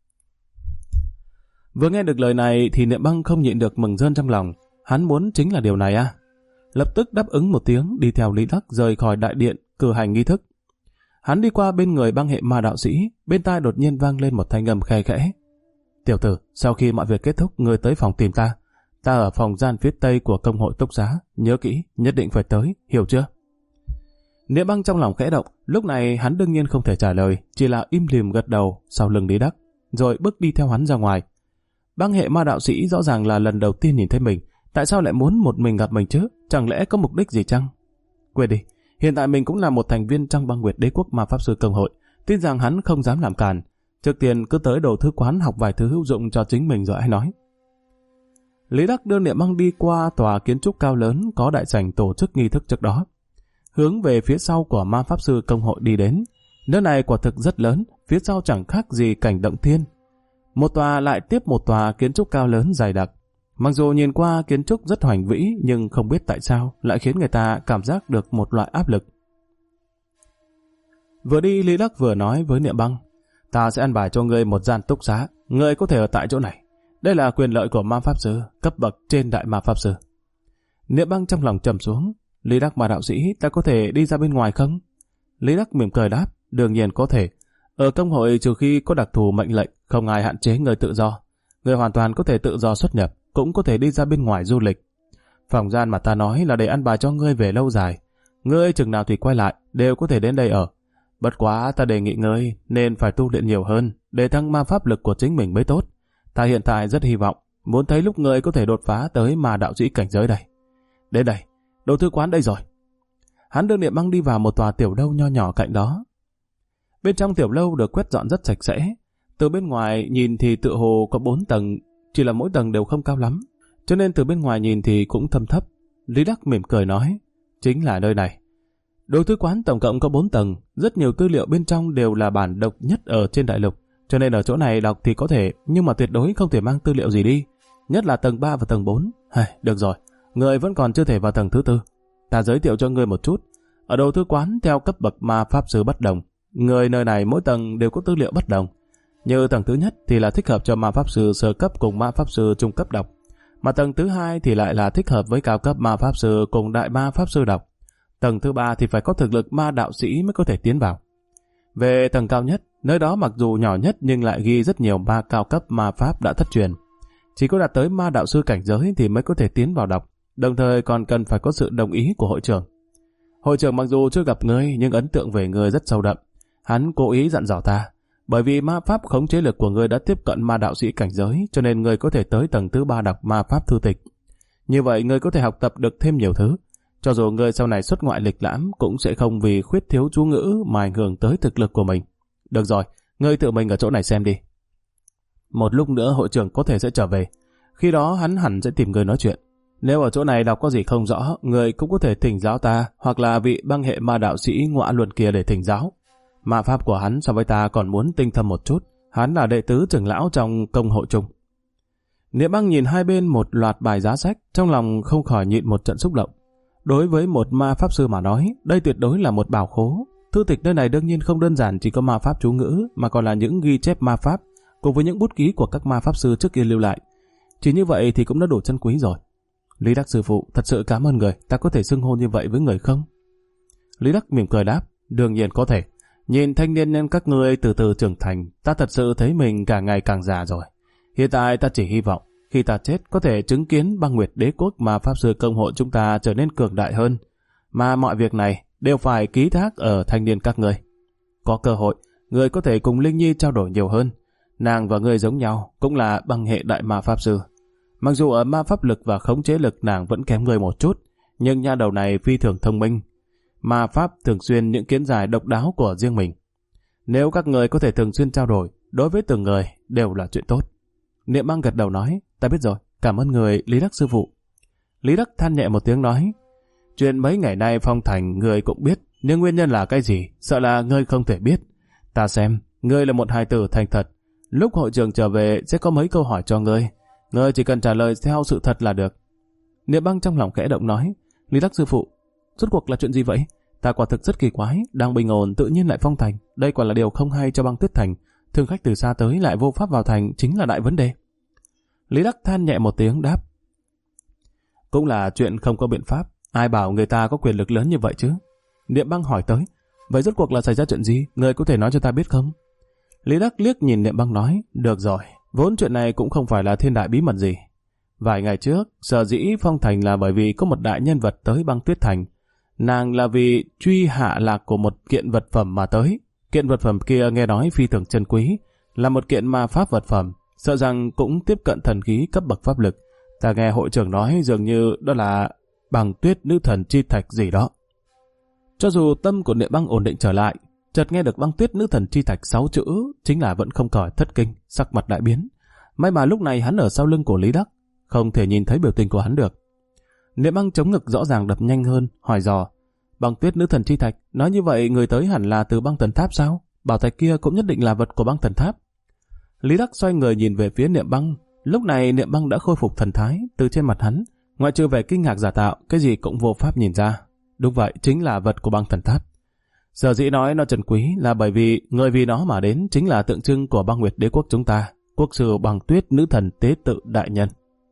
Vừa nghe được lời này thì Niệm Băng không nhịn được mừng rơn trong lòng, hắn muốn chính là điều này à? Lập tức đáp ứng một tiếng đi theo Lý Đắc rời khỏi đại điện cử hành nghi thức. Hắn đi qua bên người băng hệ ma đạo sĩ, bên tai đột nhiên vang lên một thanh âm khe khẽ. Tiểu tử, sau khi mọi việc kết thúc, ngươi tới phòng tìm ta. Ta ở phòng gian phía tây của công hội túc xá, nhớ kỹ, nhất định phải tới, hiểu chưa? Niệm Băng trong lòng khẽ động, lúc này hắn đương nhiên không thể trả lời, chỉ là im lìm gật đầu sau lưng Lý Đắc, rồi bước đi theo hắn ra ngoài. Băng hệ ma đạo sĩ rõ ràng là lần đầu tiên nhìn thấy mình, tại sao lại muốn một mình gặp mình chứ? Chẳng lẽ có mục đích gì chăng? Quên đi, hiện tại mình cũng là một thành viên trong băng nguyệt đế quốc ma pháp sư công hội, tin rằng hắn không dám làm càn. Trước tiên cứ tới đồ thư quán học vài thứ hữu dụng cho chính mình rồi hãy nói. Lý Đắc đưa Niệm Băng đi qua tòa kiến trúc cao lớn có đại sảnh tổ chức nghi thức trước đó, hướng về phía sau của ma pháp sư công hội đi đến. Nơi này quả thực rất lớn, phía sau chẳng khác gì cảnh động thiên. Một tòa lại tiếp một tòa kiến trúc cao lớn dày đặc. Mặc dù nhìn qua kiến trúc rất hoành vĩ, nhưng không biết tại sao lại khiến người ta cảm giác được một loại áp lực. Vừa đi, Lý Đắc vừa nói với Niệm Băng, ta sẽ ăn bài cho ngươi một gian túc xá, ngươi có thể ở tại chỗ này. Đây là quyền lợi của ma pháp sư, cấp bậc trên đại ma pháp sư. Niệm Băng trong lòng trầm xuống, Lý Đắc ma đạo sĩ, ta có thể đi ra bên ngoài không? Lý Đắc mỉm cười đáp, đương nhiên có thể. Ở công hội trừ khi có đặc thù mệnh lệnh, không ai hạn chế người tự do. Người hoàn toàn có thể tự do xuất nhập, cũng có thể đi ra bên ngoài du lịch. Phòng gian mà ta nói là để ăn bài cho ngươi về lâu dài. Ngươi chừng nào thì quay lại, đều có thể đến đây ở. Bất quá ta đề nghị ngươi nên phải tu luyện nhiều hơn, để thăng ma pháp lực của chính mình mới tốt. Ta hiện tại rất hy vọng, muốn thấy lúc ngươi có thể đột phá tới ma đạo sĩ cảnh giới đây. Đến đây, đồ thư quán đây rồi. Hắn đưa Niệm Băng đi vào một tòa tiểu lâu nho nhỏ cạnh đó. Bên trong tiểu lâu được quét dọn rất sạch sẽ. Từ bên ngoài nhìn thì tựa hồ có 4 tầng, chỉ là mỗi tầng đều không cao lắm, cho nên từ bên ngoài nhìn thì cũng thâm thấp. Lý Đắc mỉm cười nói, chính là nơi này. Đồ thư quán tổng cộng có 4 tầng, rất nhiều tư liệu bên trong đều là bản độc nhất ở trên đại lục, cho nên ở chỗ này đọc thì có thể, nhưng mà tuyệt đối không thể mang tư liệu gì đi, nhất là tầng 3 và tầng 4. Được rồi, người vẫn còn chưa thể vào tầng thứ 4. Ta giới thiệu cho người một chút. Ở đồ thư quán theo cấp bậc ma pháp sư bất đồng, người nơi này mỗi tầng đều có tư liệu bất đồng. Như tầng thứ nhất thì là thích hợp cho ma pháp sư sơ cấp cùng ma pháp sư trung cấp đọc, mà tầng thứ hai thì lại là thích hợp với cao cấp ma pháp sư cùng đại ma pháp sư đọc. Tầng thứ ba thì phải có thực lực ma đạo sĩ mới có thể tiến vào. Về tầng cao nhất, nơi đó mặc dù nhỏ nhất nhưng lại ghi rất nhiều ma cao cấp ma pháp đã thất truyền. Chỉ có đạt tới ma đạo sư cảnh giới thì mới có thể tiến vào đọc, đồng thời còn cần phải có sự đồng ý của hội trưởng. Hội trưởng mặc dù chưa gặp ngươi nhưng ấn tượng về ngươi rất sâu đậm. Hắn cố ý dặn dò ta, bởi vì ma pháp khống chế lực của ngươi đã tiếp cận ma đạo sĩ cảnh giới, cho nên ngươi có thể tới tầng thứ 3 đọc ma pháp thư tịch. Như vậy ngươi có thể học tập được thêm nhiều thứ. Cho dù ngươi sau này xuất ngoại lịch lãm cũng sẽ không vì khuyết thiếu chú ngữ mà ảnh hưởng tới thực lực của mình. Được rồi, ngươi tự mình ở chỗ này xem đi. Một lúc nữa hội trưởng có thể sẽ trở về. Khi đó hắn hẳn sẽ tìm người nói chuyện. Nếu ở chỗ này đọc có gì không rõ, người cũng có thể thỉnh giáo ta, hoặc là vị băng hệ ma đạo sĩ Ngọa Luận kia để thỉnh giáo. Ma pháp của hắn so với ta còn muốn tinh thâm một chút. Hắn là đệ tứ trưởng lão trong công hội chung. Niệm Băng nhìn hai bên một loạt bài giá sách, trong lòng không khỏi nhịn một trận xúc động. Đối với một ma pháp sư mà nói, đây tuyệt đối là một bảo khố. Thư tịch nơi này đương nhiên không đơn giản chỉ có ma pháp chú ngữ, mà còn là những ghi chép ma pháp, cùng với những bút ký của các ma pháp sư trước kia lưu lại. Chỉ như vậy thì cũng đã đủ chân quý rồi. Lý Đắc sư phụ, thật sự cảm ơn người, ta có thể xưng hô như vậy với người không? Lý Đắc mỉm cười đáp, đương nhiên có thể. Nhìn thanh niên nhân các ngươi từ từ trưởng thành, ta thật sự thấy mình càng ngày càng già rồi. Hiện tại ta chỉ hy vọng, khi ta chết có thể chứng kiến băng nguyệt đế quốc mà pháp sư công hội chúng ta trở nên cường đại hơn. Mà mọi việc này đều phải ký thác ở thanh niên các ngươi. Có cơ hội, người có thể cùng Linh Nhi trao đổi nhiều hơn. Nàng và ngươi giống nhau, cũng là băng hệ đại ma pháp sư. Mặc dù ở ma pháp lực và khống chế lực nàng vẫn kém ngươi một chút, nhưng nha đầu này phi thường thông minh. Ma pháp thường xuyên những kiến giải độc đáo của riêng mình. Nếu các người có thể thường xuyên trao đổi, đối với từng người đều là chuyện tốt. Niệm Băng gật đầu nói, ta biết rồi, cảm ơn người Lý Đắc sư phụ. Lý Đắc than nhẹ một tiếng nói, chuyện mấy ngày nay phong thành người cũng biết, nhưng nguyên nhân là cái gì, sợ là ngươi không thể biết. Ta xem, ngươi là một hài tử thành thật. Lúc hội trưởng trở về sẽ có mấy câu hỏi cho ngươi. Ngươi chỉ cần trả lời theo sự thật là được. Niệm Băng trong lòng khẽ động nói, Lý Đắc sư phụ, rốt cuộc là chuyện gì vậy? Ta quả thực rất kỳ quái, đang bình ổn tự nhiên lại phong thành. Đây quả là điều không hay cho băng tuyết thành. Thương khách từ xa tới lại vô pháp vào thành chính là đại vấn đề. Lý Đắc than nhẹ một tiếng đáp, cũng là chuyện không có biện pháp. Ai bảo người ta có quyền lực lớn như vậy chứ? Niệm Băng hỏi tới, Vậy rốt cuộc là xảy ra chuyện gì? Người có thể nói cho ta biết không? Lý Đắc liếc nhìn Niệm Băng nói, được rồi, vốn chuyện này cũng không phải là thiên đại bí mật gì. Vài ngày trước, sở dĩ phong thành là bởi vì có một đại nhân vật tới Băng Tuyết Thành. Nàng là vì truy hạ lạc của một kiện vật phẩm mà tới. Kiện vật phẩm kia nghe nói phi thường chân quý, là một kiện ma pháp vật phẩm, sợ rằng cũng tiếp cận thần khí cấp bậc pháp lực. Ta nghe hội trưởng nói dường như đó là Băng Tuyết nữ thần chi thạch gì đó. Cho dù tâm của Niệm Băng ổn định trở lại, chợt nghe được Băng Tuyết nữ thần chi thạch 6 chữ, chính là vẫn không khỏi thất kinh, sắc mặt đại biến. May mà lúc này hắn ở sau lưng của Lý Đắc, không thể nhìn thấy biểu tình của hắn được. Niệm Băng chống ngực rõ ràng đập nhanh hơn, hỏi dò, Băng Tuyết nữ thần chi thạch, nói như vậy người tới hẳn là từ Băng Thần Tháp sao? Bảo thạch kia cũng nhất định là vật của Băng Thần Tháp. Lý Đắc xoay người nhìn về phía Niệm Băng, lúc này Niệm Băng đã khôi phục thần thái, từ trên mặt hắn, ngoại trừ vẻ kinh ngạc giả tạo, cái gì cũng vô pháp nhìn ra. Đúng vậy, chính là vật của Băng Thần Tháp. Sở dĩ nói nó trân quý là bởi vì người vì nó mà đến chính là tượng trưng của Băng Nguyệt Đế quốc chúng ta, quốc sư Băng Tuyết nữ thần tế tự đại nhân.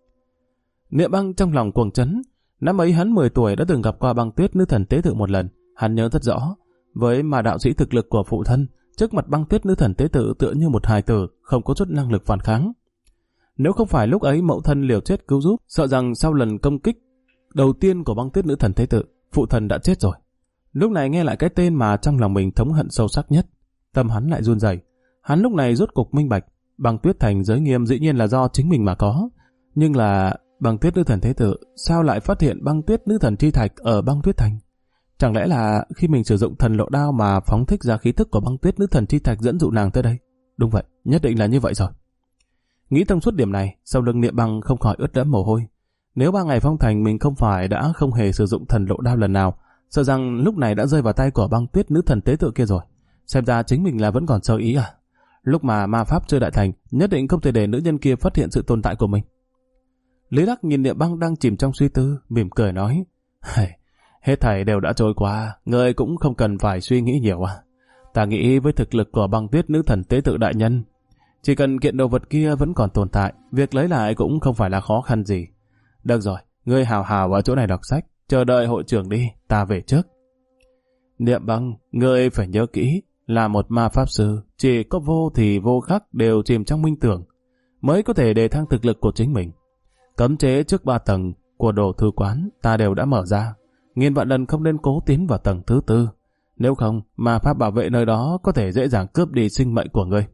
Niệm Băng trong lòng cuồng chấn. Năm ấy hắn 10 tuổi đã từng gặp qua Băng Tuyết nữ thần tế tự một lần, hắn nhớ rất rõ. Với mà đạo sĩ thực lực của phụ thân, trước mặt Băng Tuyết nữ thần tế tự tựa như một hài tử, không có chút năng lực phản kháng. Nếu không phải lúc ấy mẫu thân liều chết cứu giúp, sợ rằng sau lần công kích đầu tiên của Băng Tuyết nữ thần tế tự, phụ thân đã chết rồi. Lúc này nghe lại cái tên mà trong lòng mình thống hận sâu sắc nhất, tâm hắn lại run rẩy. Hắn lúc này rốt cục minh bạch, Băng Tuyết thành giới nghiêm dĩ nhiên là do chính mình mà có, nhưng là Băng Tuyết nữ thần tế tự sao lại phát hiện Băng Tuyết nữ thần chi thạch ở Băng Tuyết thành? Chẳng lẽ là khi mình sử dụng thần lộ đao mà phóng thích ra khí thức của Băng Tuyết nữ thần chi thạch dẫn dụ nàng tới đây? Đúng vậy, nhất định là như vậy rồi. Nghĩ thông suốt điểm này, sau lưng Niệm Băng không khỏi ướt đẫm mồ hôi. Nếu 3 ngày phong thành mình không phải đã không hề sử dụng thần lộ đao lần nào, sợ rằng lúc này đã rơi vào tay của Băng Tuyết nữ thần tế tự kia rồi. Xem ra chính mình là vẫn còn sơ ý à? Lúc mà ma pháp chưa đại thành, nhất định không thể để nữ nhân kia phát hiện sự tồn tại của mình. Lý Đắc nhìn Niệm Băng đang chìm trong suy tư, mỉm cười nói, hết thảy đều đã trôi qua, ngươi cũng không cần phải suy nghĩ nhiều à. Ta nghĩ với thực lực của Băng Tuyết nữ thần tế tự đại nhân, chỉ cần kiện đồ vật kia vẫn còn tồn tại, việc lấy lại cũng không phải là khó khăn gì. Được rồi, ngươi hào hào ở chỗ này đọc sách, chờ đợi hội trưởng đi, ta về trước. Niệm Băng, ngươi phải nhớ kỹ, là một ma pháp sư, chỉ có vô thì vô khắc đều chìm trong minh tưởng, mới có thể đề thăng thực lực của chính mình. Cấm chế trước 3 tầng của đồ thư quán ta đều đã mở ra, nghìn vạn lần không nên cố tiến vào tầng thứ 4, nếu không ma pháp bảo vệ nơi đó có thể dễ dàng cướp đi sinh mệnh của ngươi.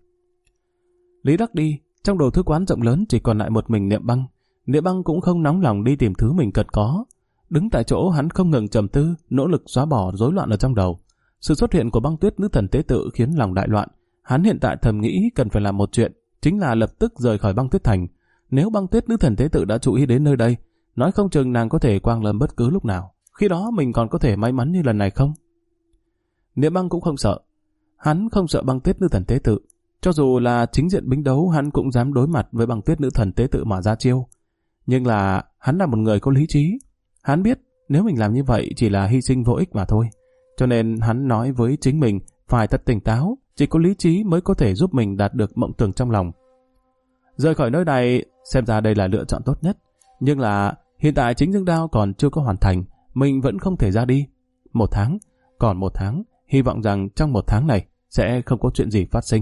Lý Đắc đi, trong đồ thư quán rộng lớn chỉ còn lại một mình Niệm Băng. Niệm Băng cũng không nóng lòng đi tìm thứ mình cần có. Đứng tại chỗ hắn không ngừng trầm tư, nỗ lực xóa bỏ rối loạn ở trong đầu. Sự xuất hiện của Băng Tuyết nữ thần tế tự khiến lòng đại loạn. Hắn hiện tại thầm nghĩ cần phải làm một chuyện, chính là lập tức rời khỏi Băng Tuyết thành. Nếu Băng Tuyết nữ thần tế tự đã chú ý đến nơi đây, nói không chừng nàng có thể quang lâm bất cứ lúc nào. Khi đó mình còn có thể may mắn như lần này không? Niệm Băng cũng không sợ. Hắn không sợ Băng Tuyết nữ thần tế tự. Cho dù là chính diện binh đấu, hắn cũng dám đối mặt với Băng Tuyết nữ thần tế tự mà ra chiêu. Nhưng là hắn là một người có lý trí. Hắn biết nếu mình làm như vậy chỉ là hy sinh vô ích mà thôi. Cho nên hắn nói với chính mình phải thật tỉnh táo, chỉ có lý trí mới có thể giúp mình đạt được mộng tưởng trong lòng. Rời khỏi nơi này, xem ra đây là lựa chọn tốt nhất. Nhưng là hiện tại chính dương đao còn chưa có hoàn thành, mình vẫn không thể ra đi. 1 tháng, còn 1 tháng, hy vọng rằng trong 1 tháng này sẽ không có chuyện gì phát sinh.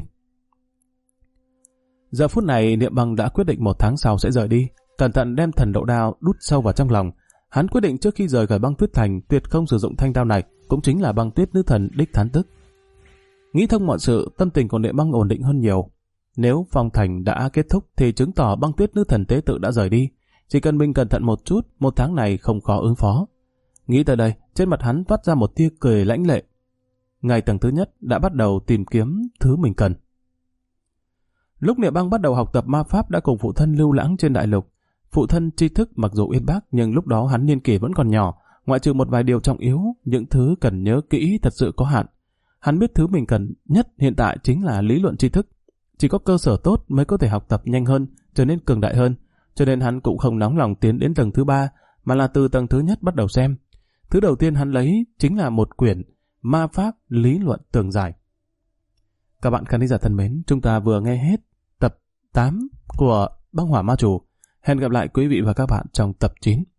Giờ phút này Niệm Băng đã quyết định 1 tháng sau sẽ rời đi, cẩn thận đem thần độ đao đút sâu vào trong lòng. Hắn quyết định trước khi rời khỏi Băng Tuyết thành tuyệt không sử dụng thanh đao này, cũng chính là Băng Tuyết nữ thần đích thán tức. Nghĩ thông mọi sự, tâm tình của Niệm Băng ổn định hơn nhiều. Nếu phong thành đã kết thúc thì chứng tỏ Băng Tuyết nữ thần tế tự đã rời đi. Chỉ cần mình cẩn thận một chút, 1 tháng này không khó ứng phó. Nghĩ tới đây, trên mặt hắn toát ra một tia cười lãnh lệ. Ngày tầng thứ nhất đã bắt đầu tìm kiếm thứ mình cần. Lúc Niệm Băng bắt đầu học tập ma pháp đã cùng phụ thân lưu lãng trên đại lục. Phụ thân tri thức mặc dù uyên bác nhưng lúc đó hắn niên kỷ vẫn còn nhỏ, ngoại trừ một vài điều trọng yếu, những thứ cần nhớ kỹ thật sự có hạn. Hắn biết thứ mình cần nhất hiện tại chính là lý luận tri thức. Chỉ có cơ sở tốt mới có thể học tập nhanh hơn, trở nên cường đại hơn. Cho nên hắn cũng không nóng lòng tiến đến tầng thứ 3, mà là từ tầng thứ nhất bắt đầu xem. Thứ đầu tiên hắn lấy chính là một quyển Ma pháp lý luận tường giải. Các bạn khán giả thân mến, chúng ta vừa nghe hết tập 8 của Băng Hỏa Ma Chủ. Hẹn gặp lại quý vị và các bạn trong tập 9.